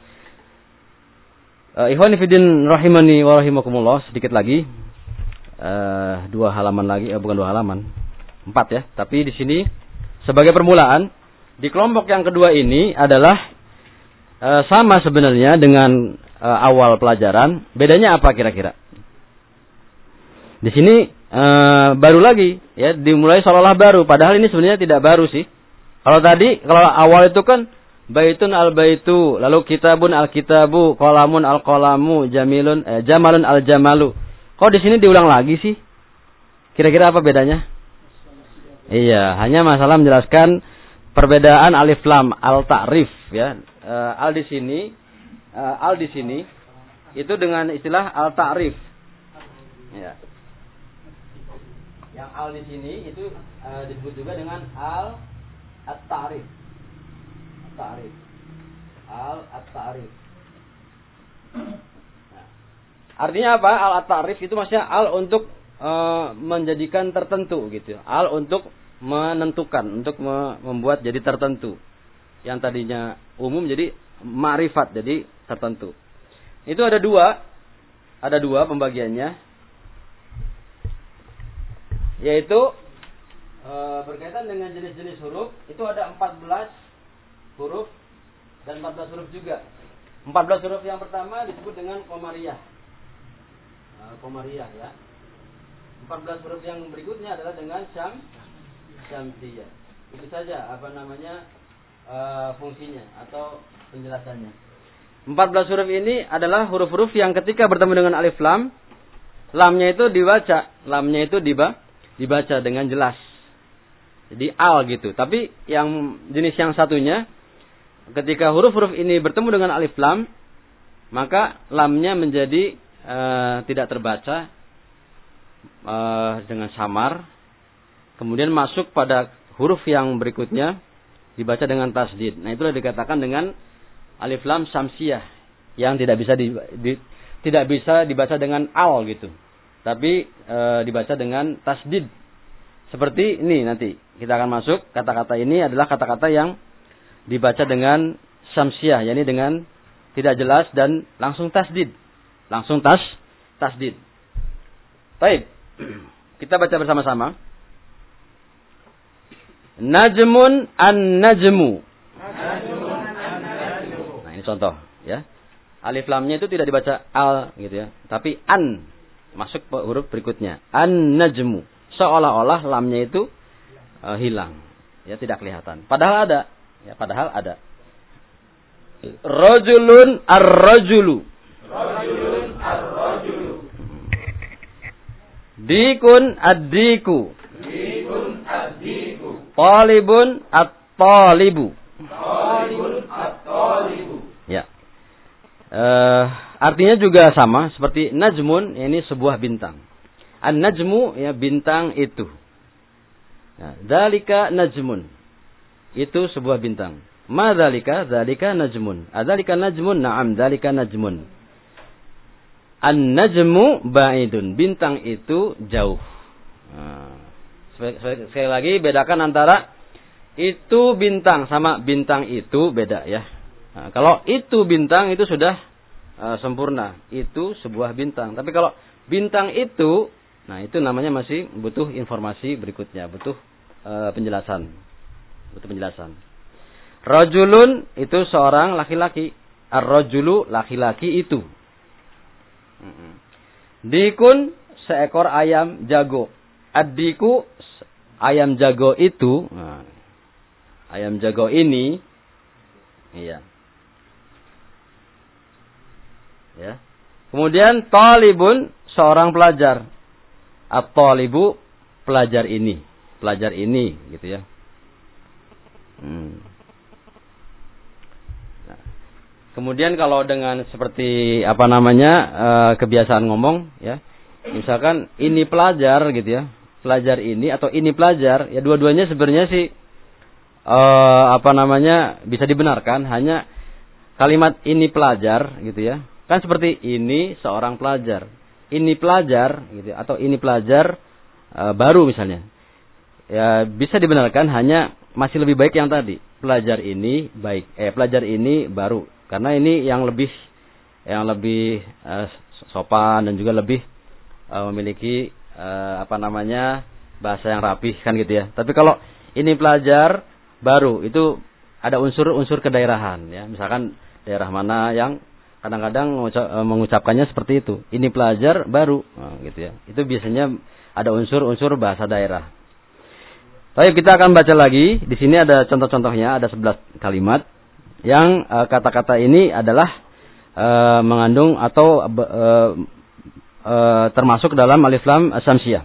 Uh, Ikhwani fiddin rahimani wa rahimakumullah, sedikit lagi uh, dua halaman lagi, eh, bukan dua halaman, empat ya. Tapi di sini sebagai permulaan di kelompok yang kedua ini adalah uh, sama sebenarnya dengan uh, awal pelajaran. Bedanya apa kira-kira? Di sini uh, baru lagi ya, dimulai seolah-olah baru, padahal ini sebenarnya tidak baru sih. Kalau tadi kalau awal itu kan baitun al-baitu, lalu kitabun al-kitabu, qalamun al-qalamu, jamilun eh, jamalun al-jamalu. Kok di sini diulang lagi sih? Kira-kira apa bedanya? Iya, hanya masalah menjelaskan perbedaan alif lam al-ta'rif ya. E, al di sini, e, al di sini itu dengan istilah al-ta'rif. Ya. Yang al di sini itu e, disebut juga dengan al at-ta'rif. Ta'rif. Al at-ta'rif. Nah, artinya apa? Al at-ta'rif itu maksudnya al untuk e, menjadikan tertentu gitu. Al untuk menentukan, untuk me, membuat jadi tertentu. Yang tadinya umum jadi ma'rifat, jadi tertentu. Itu ada dua, ada dua pembagiannya. Yaitu e, berkaitan dengan jenis-jenis huruf, itu ada empat belas huruf dan empat belas huruf juga. empat belas huruf yang pertama disebut dengan qamariyah. Nah, qamariyah ya. empat belas huruf yang berikutnya adalah dengan syam syamsiyah. Itu saja apa namanya uh, fungsinya atau penjelasannya. empat belas huruf ini adalah huruf-huruf yang ketika bertemu dengan alif lam, lamnya itu dibaca, lamnya itu diba, dibaca dengan jelas. Jadi al gitu. Tapi yang jenis yang satunya, ketika huruf-huruf ini bertemu dengan alif lam, maka lamnya menjadi uh, tidak terbaca uh, dengan samar. Kemudian masuk pada huruf yang berikutnya dibaca dengan tasdid. Nah, itulah dikatakan dengan alif lam syamsiyah yang tidak bisa di, di, tidak bisa dibaca dengan al gitu. Tapi uh, dibaca dengan tasdid. Seperti ini nanti kita akan masuk, kata-kata ini adalah kata-kata yang dibaca dengan syamsiyah, yakni dengan tidak jelas dan langsung tasdid. Langsung tas tasdid. Baik. Kita baca bersama-sama. Najmun an-najmu. Nah, ini contoh ya. Alif lamnya itu tidak dibaca al gitu ya, tapi an masuk huruf berikutnya. An-najmu. Seolah-olah lamnya itu uh, hilang. Ya, tidak kelihatan. Padahal ada. Ya, padahal ada. Rajulun ar-rajulu. Rajulun ar-rajulu. Dikun ad-diku. Dikun ad-diku. Talibun at-talibu. Talibun at-talibu. Ya. Uh, artinya juga sama seperti najmun, ini sebuah bintang. An-najmu ya bintang itu. Nah, dzalika najmun. Itu sebuah bintang. Ma dzalika? Dzalika najmun. Adzalika najmun? Na'am, dzalika najmun. An-najmu ba'idun. Bintang itu jauh. Nah, sekali lagi bedakan antara itu bintang sama bintang itu beda ya. Nah, kalau itu bintang itu sudah uh, sempurna. Itu sebuah bintang. Tapi kalau bintang itu, nah itu namanya masih butuh informasi berikutnya, butuh uh, penjelasan. Butuh penjelasan. Rajulun itu seorang laki-laki. Ar-rajulu laki-laki itu. Dikun seekor ayam jago. Ad-diku ayam jago itu. Nah, ayam jago ini, iya. Ya. Kemudian talibun seorang pelajar. At-talibu pelajar ini, pelajar ini, gitu ya. Hmm. Nah. Kemudian kalau dengan seperti apa namanya e, kebiasaan ngomong, ya, misalkan ini pelajar, gitu ya, pelajar ini atau ini pelajar, ya dua-duanya sebenarnya sih e, apa namanya bisa dibenarkan. Hanya kalimat ini pelajar, gitu ya. Kan seperti ini seorang pelajar, ini pelajar, gitu, atau ini pelajar e, baru misalnya, ya bisa dibenarkan. Hanya masih lebih baik yang tadi, pelajar ini baik, eh pelajar ini baru, karena ini yang lebih, yang lebih e, sopan dan juga lebih e, memiliki e, apa namanya bahasa yang rapih kan gitu ya. Tapi kalau ini pelajar baru itu ada unsur-unsur kedaerahan ya, misalkan daerah mana yang kadang-kadang mengucapkannya seperti itu. Ini pelajar baru, nah, gitu ya. Itu biasanya ada unsur-unsur bahasa daerah. Baik, kita akan baca lagi. Di sini ada contoh-contohnya, ada sebelas kalimat yang uh, kata-kata ini adalah uh, mengandung atau uh, uh, termasuk dalam alif lam as-samsiyah.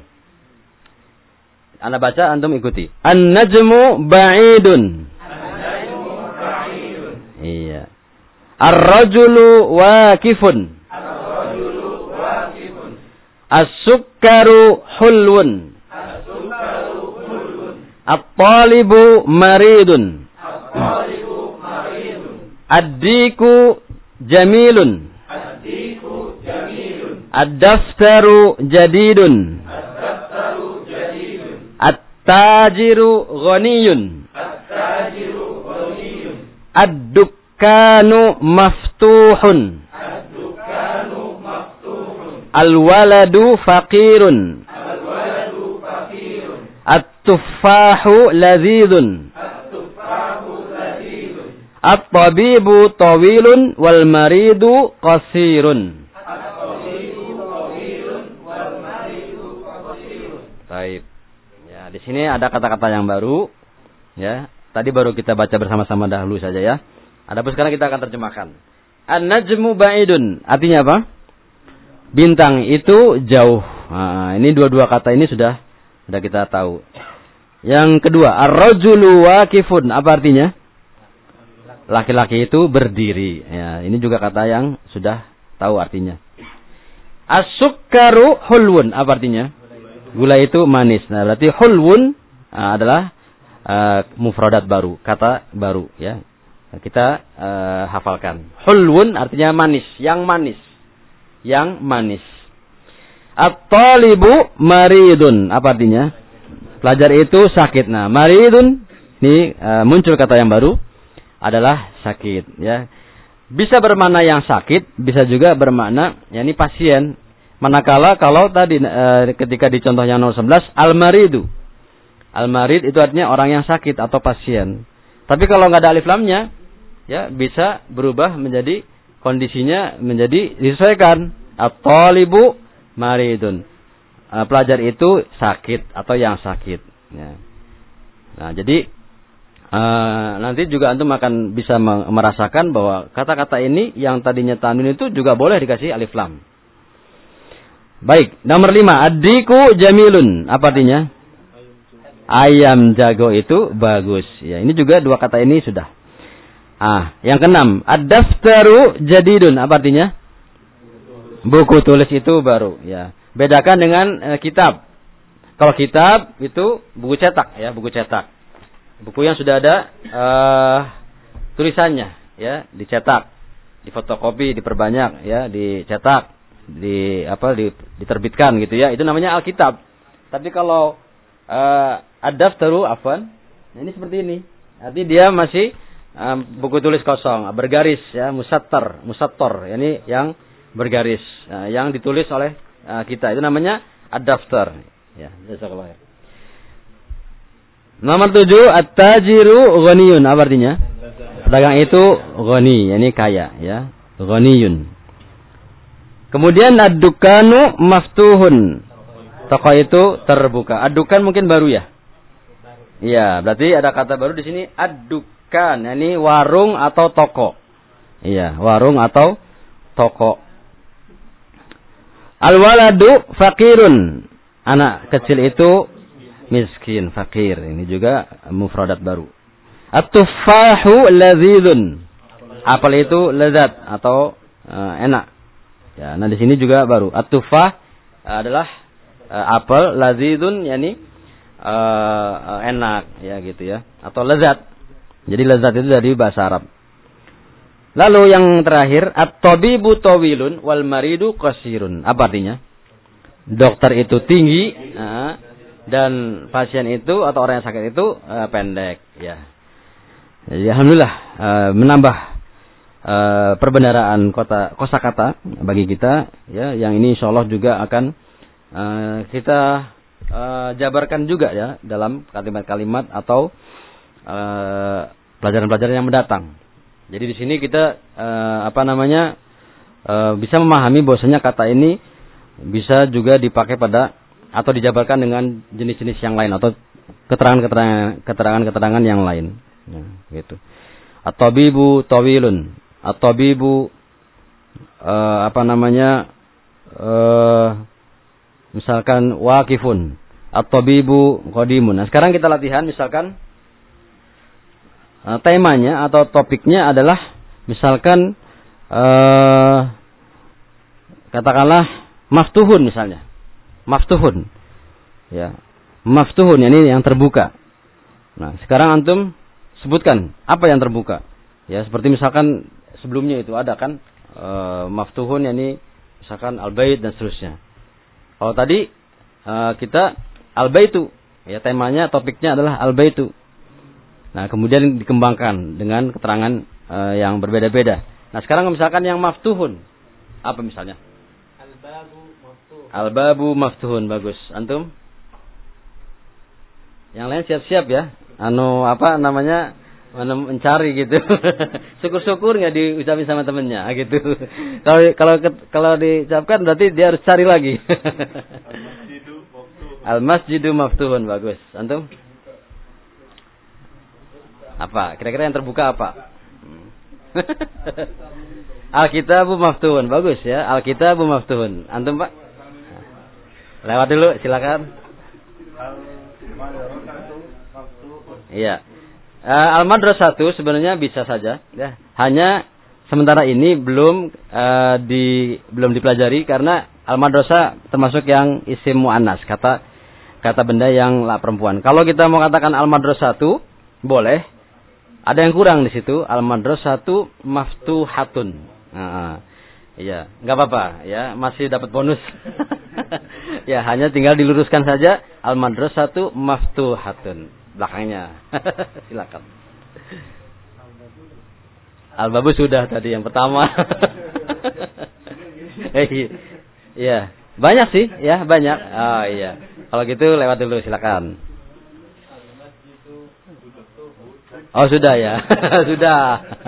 Anda baca, antum ikuti. An-najmu ba'idun. An-najmu ba'idun. Iya. Ar-rajulu waqifun. Ar-rajulu waqifun. As-sukkaru hulwun. As-sukkaru hulwun. At-talibu maridun. At-talibu maridun. Ad-diku jamilun. Ad-diku jamilun. Ad-daftaru jadidun. Ad-daftaru jadidun. At-tajiru ghaniyun. At-tajiru ghaniyun. Ad-duk Kanu maftuhun. Ad-dukanu maftuhun. Al-waladu faqirun. Al-waladu faqirun. At-tuffahu lazidun. At-tuffahu lazidun. At-tabibu tawilun wal maridu qasirun. At-tabibu tawilun wal maridu qasirun. Baik. Ya, di sini ada kata-kata yang baru. Ya, tadi baru kita baca bersama-sama dahulu saja ya. Adapun sekarang kita akan terjemahkan. An-najmu ba'idun. Artinya apa? Bintang itu jauh. Nah, ini dua-dua kata ini sudah sudah kita tahu. Yang kedua, ar-rajulu waqifun. Apa artinya? Laki-laki itu berdiri. Ya, ini juga kata yang sudah tahu artinya. As-sukkaru hulwun. Apa artinya? Gula itu manis. Nah, berarti hulwun nah, adalah uh, mufradat baru, kata baru ya. Kita uh, hafalkan. Hulwun artinya manis, yang manis. Yang manis. At-talibu maridun. Apa artinya? Pelajar itu sakit. Nah, maridun ini uh, muncul kata yang baru adalah sakit ya. Bisa bermakna yang sakit, bisa juga bermakna ya ini pasien. Manakala kalau tadi uh, ketika di contoh yang nomor sebelas al-maridu. Al-marid itu artinya orang yang sakit atau pasien. Tapi kalau enggak ada alif lamnya ya bisa berubah menjadi kondisinya menjadi disesuaikan. At-talibu maridun. Uh, pelajar itu sakit atau yang sakit. Ya. Nah jadi uh, nanti juga antum akan bisa merasakan bahwa kata-kata ini yang tadinya tanwin itu juga boleh dikasih alif lam. Baik, nomor lima. Ad-diku jamilun. Apa artinya? Ayam jago itu bagus. Ya ini juga dua kata ini sudah. Ah, yang keenam, ad-daftaru jadidun. Apa artinya? Buku tulis itu baru, ya. Bedakan dengan eh, kitab. Kalau kitab itu buku cetak, ya, buku cetak. Buku yang sudah ada eh, tulisannya, ya, dicetak, difotokopi, diperbanyak, ya, dicetak, di apa, di, diterbitkan gitu ya. Itu namanya Alkitab. Tapi kalau uh, ad-daftaru afwan, ini seperti ini. Artinya dia masih um, buku tulis kosong, bergaris, ya, musattar, musattor, ini yang bergaris, uh, yang ditulis oleh uh, kita. Itu namanya ad-daftar. Ya, jazakallahu khair. Nomor tujuh, at-tajiru ghaniyun. Apa artinya? Pedagang itu ghani, yani kaya, ya. Ghaniyun. Kemudian ad-dukanu maftuhun. Toko itu terbuka. Ad-dukan mungkin baru ya? Iya, berarti ada kata baru di sini ad-dukan, yani warung atau toko. Iya, warung atau toko. Al-waladu faqirun. Anak kecil itu miskin, fakir. Ini juga mufradat baru. At-tuffahu ladzidun. Apel itu lezat atau uh, enak. Ya, nah di sini juga baru. At-tuffah adalah uh, apel, ladzidun yani uh, uh, enak, ya gitu ya, atau lezat. Jadi lezat itu dari bahasa Arab. Lalu yang terakhir, at-tabibu tawilun wal maridu qasirun. Apa artinya? Dokter itu tinggi, uh, dan pasien itu atau orang yang sakit itu uh, pendek, ya. Jadi alhamdulillah uh, menambah uh, perbendaharaan kota kosakata bagi kita, ya, yang ini insyaallah juga akan uh, kita uh, jabarkan juga, ya, dalam kalimat-kalimat atau uh, pelajaran-pelajaran yang mendatang. Jadi di sini kita uh, apa namanya uh, bisa memahami bahwasanya kata ini bisa juga dipakai pada atau dijabarkan dengan jenis-jenis yang lain atau keterangan-keterangan keterangan-keterangan yang lain, ya, gitu. At-tabibu tawilun, at-tabibu uh, apa namanya uh, misalkan waqifun, at-tabibu qadimun. Nah, sekarang kita latihan misalkan uh, temanya atau topiknya adalah misalkan uh, katakanlah maftuhun misalnya. Maftuhun. Ya. Maftuhun ini yang terbuka. Nah, sekarang antum sebutkan apa yang terbuka. Ya, seperti misalkan sebelumnya itu ada kan e, maftuhun ini misalkan al-bait dan seterusnya. Kalau tadi e, kita al-baitu, ya, temanya topiknya adalah al-baitu. Nah, kemudian dikembangkan dengan keterangan e, yang berbeda-beda. Nah, sekarang misalkan yang maftuhun apa misalnya? Al-babu maftuhun, bagus. Antum? Yang lain siap-siap ya. Anu apa namanya? Mencari gitu. Syukur-syukur enggak diucapin sama temennya gitu. Kalau kalau kalau diucapkan berarti dia harus cari lagi. Al-masjidu maftuhun, bagus. Antum? Apa? Kira-kira yang terbuka apa? Al-kitabu maftuhun, bagus ya. Al-kitabu maftuhun. Antum, Pak? Lewat dulu, silakan. Iya. Uh, Al-madrasatu sebenarnya bisa saja, ya. Hanya sementara ini belum uh, di belum dipelajari karena al-madrasah termasuk yang isim muannas, kata kata benda yang la perempuan. Kalau kita mau katakan al-madrasatu boleh. Ada yang kurang di situ, al-madrasatu maftuhatun. Nah, iya, enggak apa-apa, ya, masih dapat bonus. Ya, hanya tinggal diluruskan saja al-madrasatu maftuhatun belakangnya. Silakan. Al-babu sudah tadi yang pertama. Iya, banyak sih, ya, banyak. Oh iya. Kalau gitu lewat dulu, silakan. Oh, sudah ya. Sudah.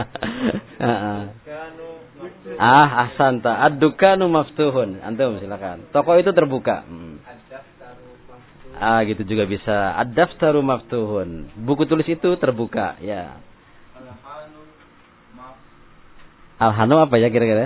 Ah, ahsanta. Ad-dukanu maftuhun. Antum silakan. Toko itu terbuka. Hmm. Ah, gitu juga bisa. Ad-daftaru maftuhun. Buku tulis itu terbuka, ya. Al-hanu apa ya kira-kira?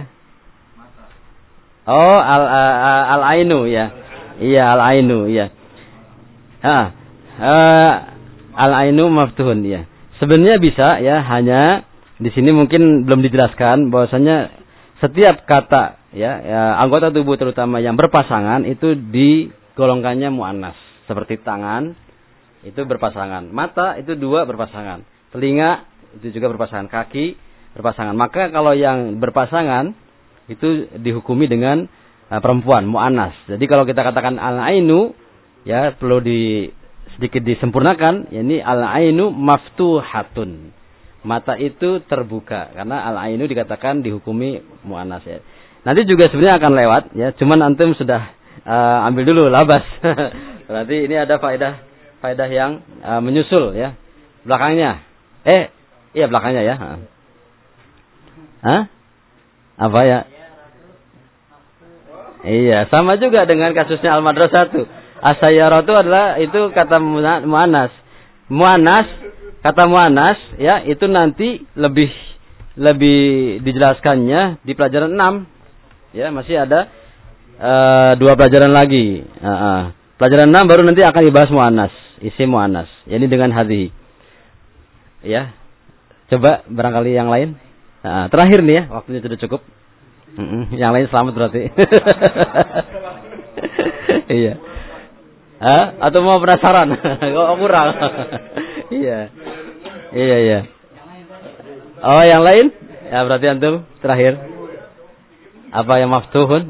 Oh, al al-ainu ya. Iya, al-ainu ya. Ah, uh, al-ainu maftuhun ya. Sebenarnya bisa ya, hanya di sini mungkin belum dijelaskan bahwasanya setiap kata ya, ya anggota tubuh terutama yang berpasangan itu digolongkannya muannas. Seperti tangan itu berpasangan, mata itu dua berpasangan, telinga itu juga berpasangan, kaki berpasangan. Maka kalau yang berpasangan itu dihukumi dengan uh, perempuan, mu'annas. Jadi kalau kita katakan al-ainu, ya perlu di sedikit disempurnakan, yakni al-ainu maftuhatun. Mata itu terbuka karena al-ainu dikatakan dihukumi mu'annas ya. Nanti juga sebenarnya akan lewat ya, cuman antum sudah uh, ambil dulu labas. Berarti ini ada faedah faedah yang uh, menyusul ya. Belakangnya. Eh, iya belakangnya ya. Hah? Apa ya? Iya, sama juga dengan kasusnya al-madrasah satu. As-sayyaratu adalah itu kata mu'annas. Mu'annas, kata mu'annas ya, itu nanti lebih lebih dijelaskannya di pelajaran enam. Ya, masih ada uh, dua pelajaran lagi. Uh, uh. Pelajaran enam baru nanti akan dibahas mu'annas, isim mu'annas. Ya, ini dengan hadhi. Ya. Coba barangkali yang lain. Uh, terakhir nih ya, waktunya sudah cukup. Uh, yang lain selamat berarti. Iya. Hah? Atau mau penasaran? Kok kurang? Iya. Iya, iya. Oh, yang lain? Ya, berarti antum terakhir. Apa yang maftuhun?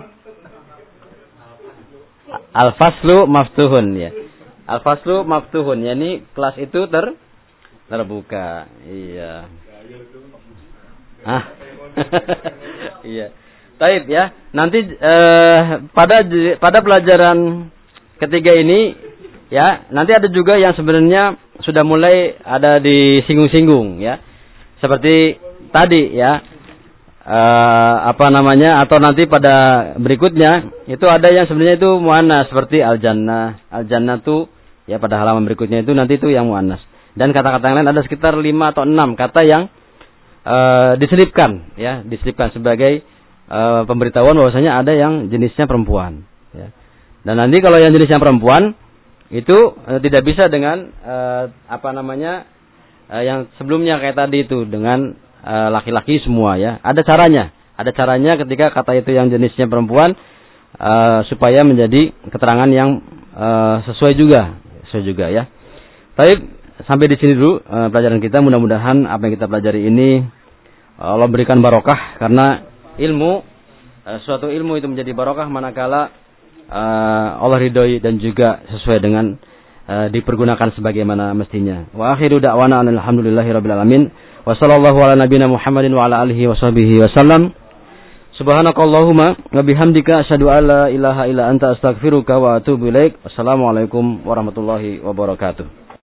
Al-faslu maftuhun ya. Al-faslu maftuhun, yakni kelas itu ter terbuka. Iya. Ah. Iya. Taib ya. Nanti eh, pada pada pelajaran ketiga ini ya, nanti ada juga yang sebenarnya sudah mulai ada disinggung-singgung ya. Seperti tadi ya. Uh, apa namanya, atau nanti pada berikutnya itu ada yang sebenarnya itu muannas seperti al-jannah, al-jannatu ya, pada halaman berikutnya itu nanti itu yang muannas. Dan kata-kata yang lain ada sekitar lima atau enam kata yang uh, diselipkan ya, diselipkan sebagai uh, pemberitahuan bahwasanya ada yang jenisnya perempuan ya. Dan nanti kalau yang jenisnya perempuan itu uh, tidak bisa dengan uh, apa namanya uh, yang sebelumnya kayak tadi itu dengan laki-laki semua ya. Ada caranya. Ada caranya ketika kata itu yang jenisnya perempuan uh, supaya menjadi keterangan yang uh, sesuai juga, sesuai juga ya. Baik, sampai di sini dulu uh, pelajaran kita. Mudah-mudahan apa yang kita pelajari ini uh, Allah berikan barokah, karena ilmu uh, suatu ilmu itu menjadi barokah manakala uh, Allah ridhoi dan juga sesuai dengan uh, dipergunakan sebagaimana mestinya. Wa akhiru da'wana alhamdulillahirabbil alamin. Wa sallallahu ala nabiyyina Muhammadin wa ala alihi wa sahbihi wa sallam. Subhanakallahumma wa bihamdika asyhadu an la ilaha illa anta astaghfiruka wa atubu ilaik. Wassalamualaikum warahmatullahi wabarakatuh.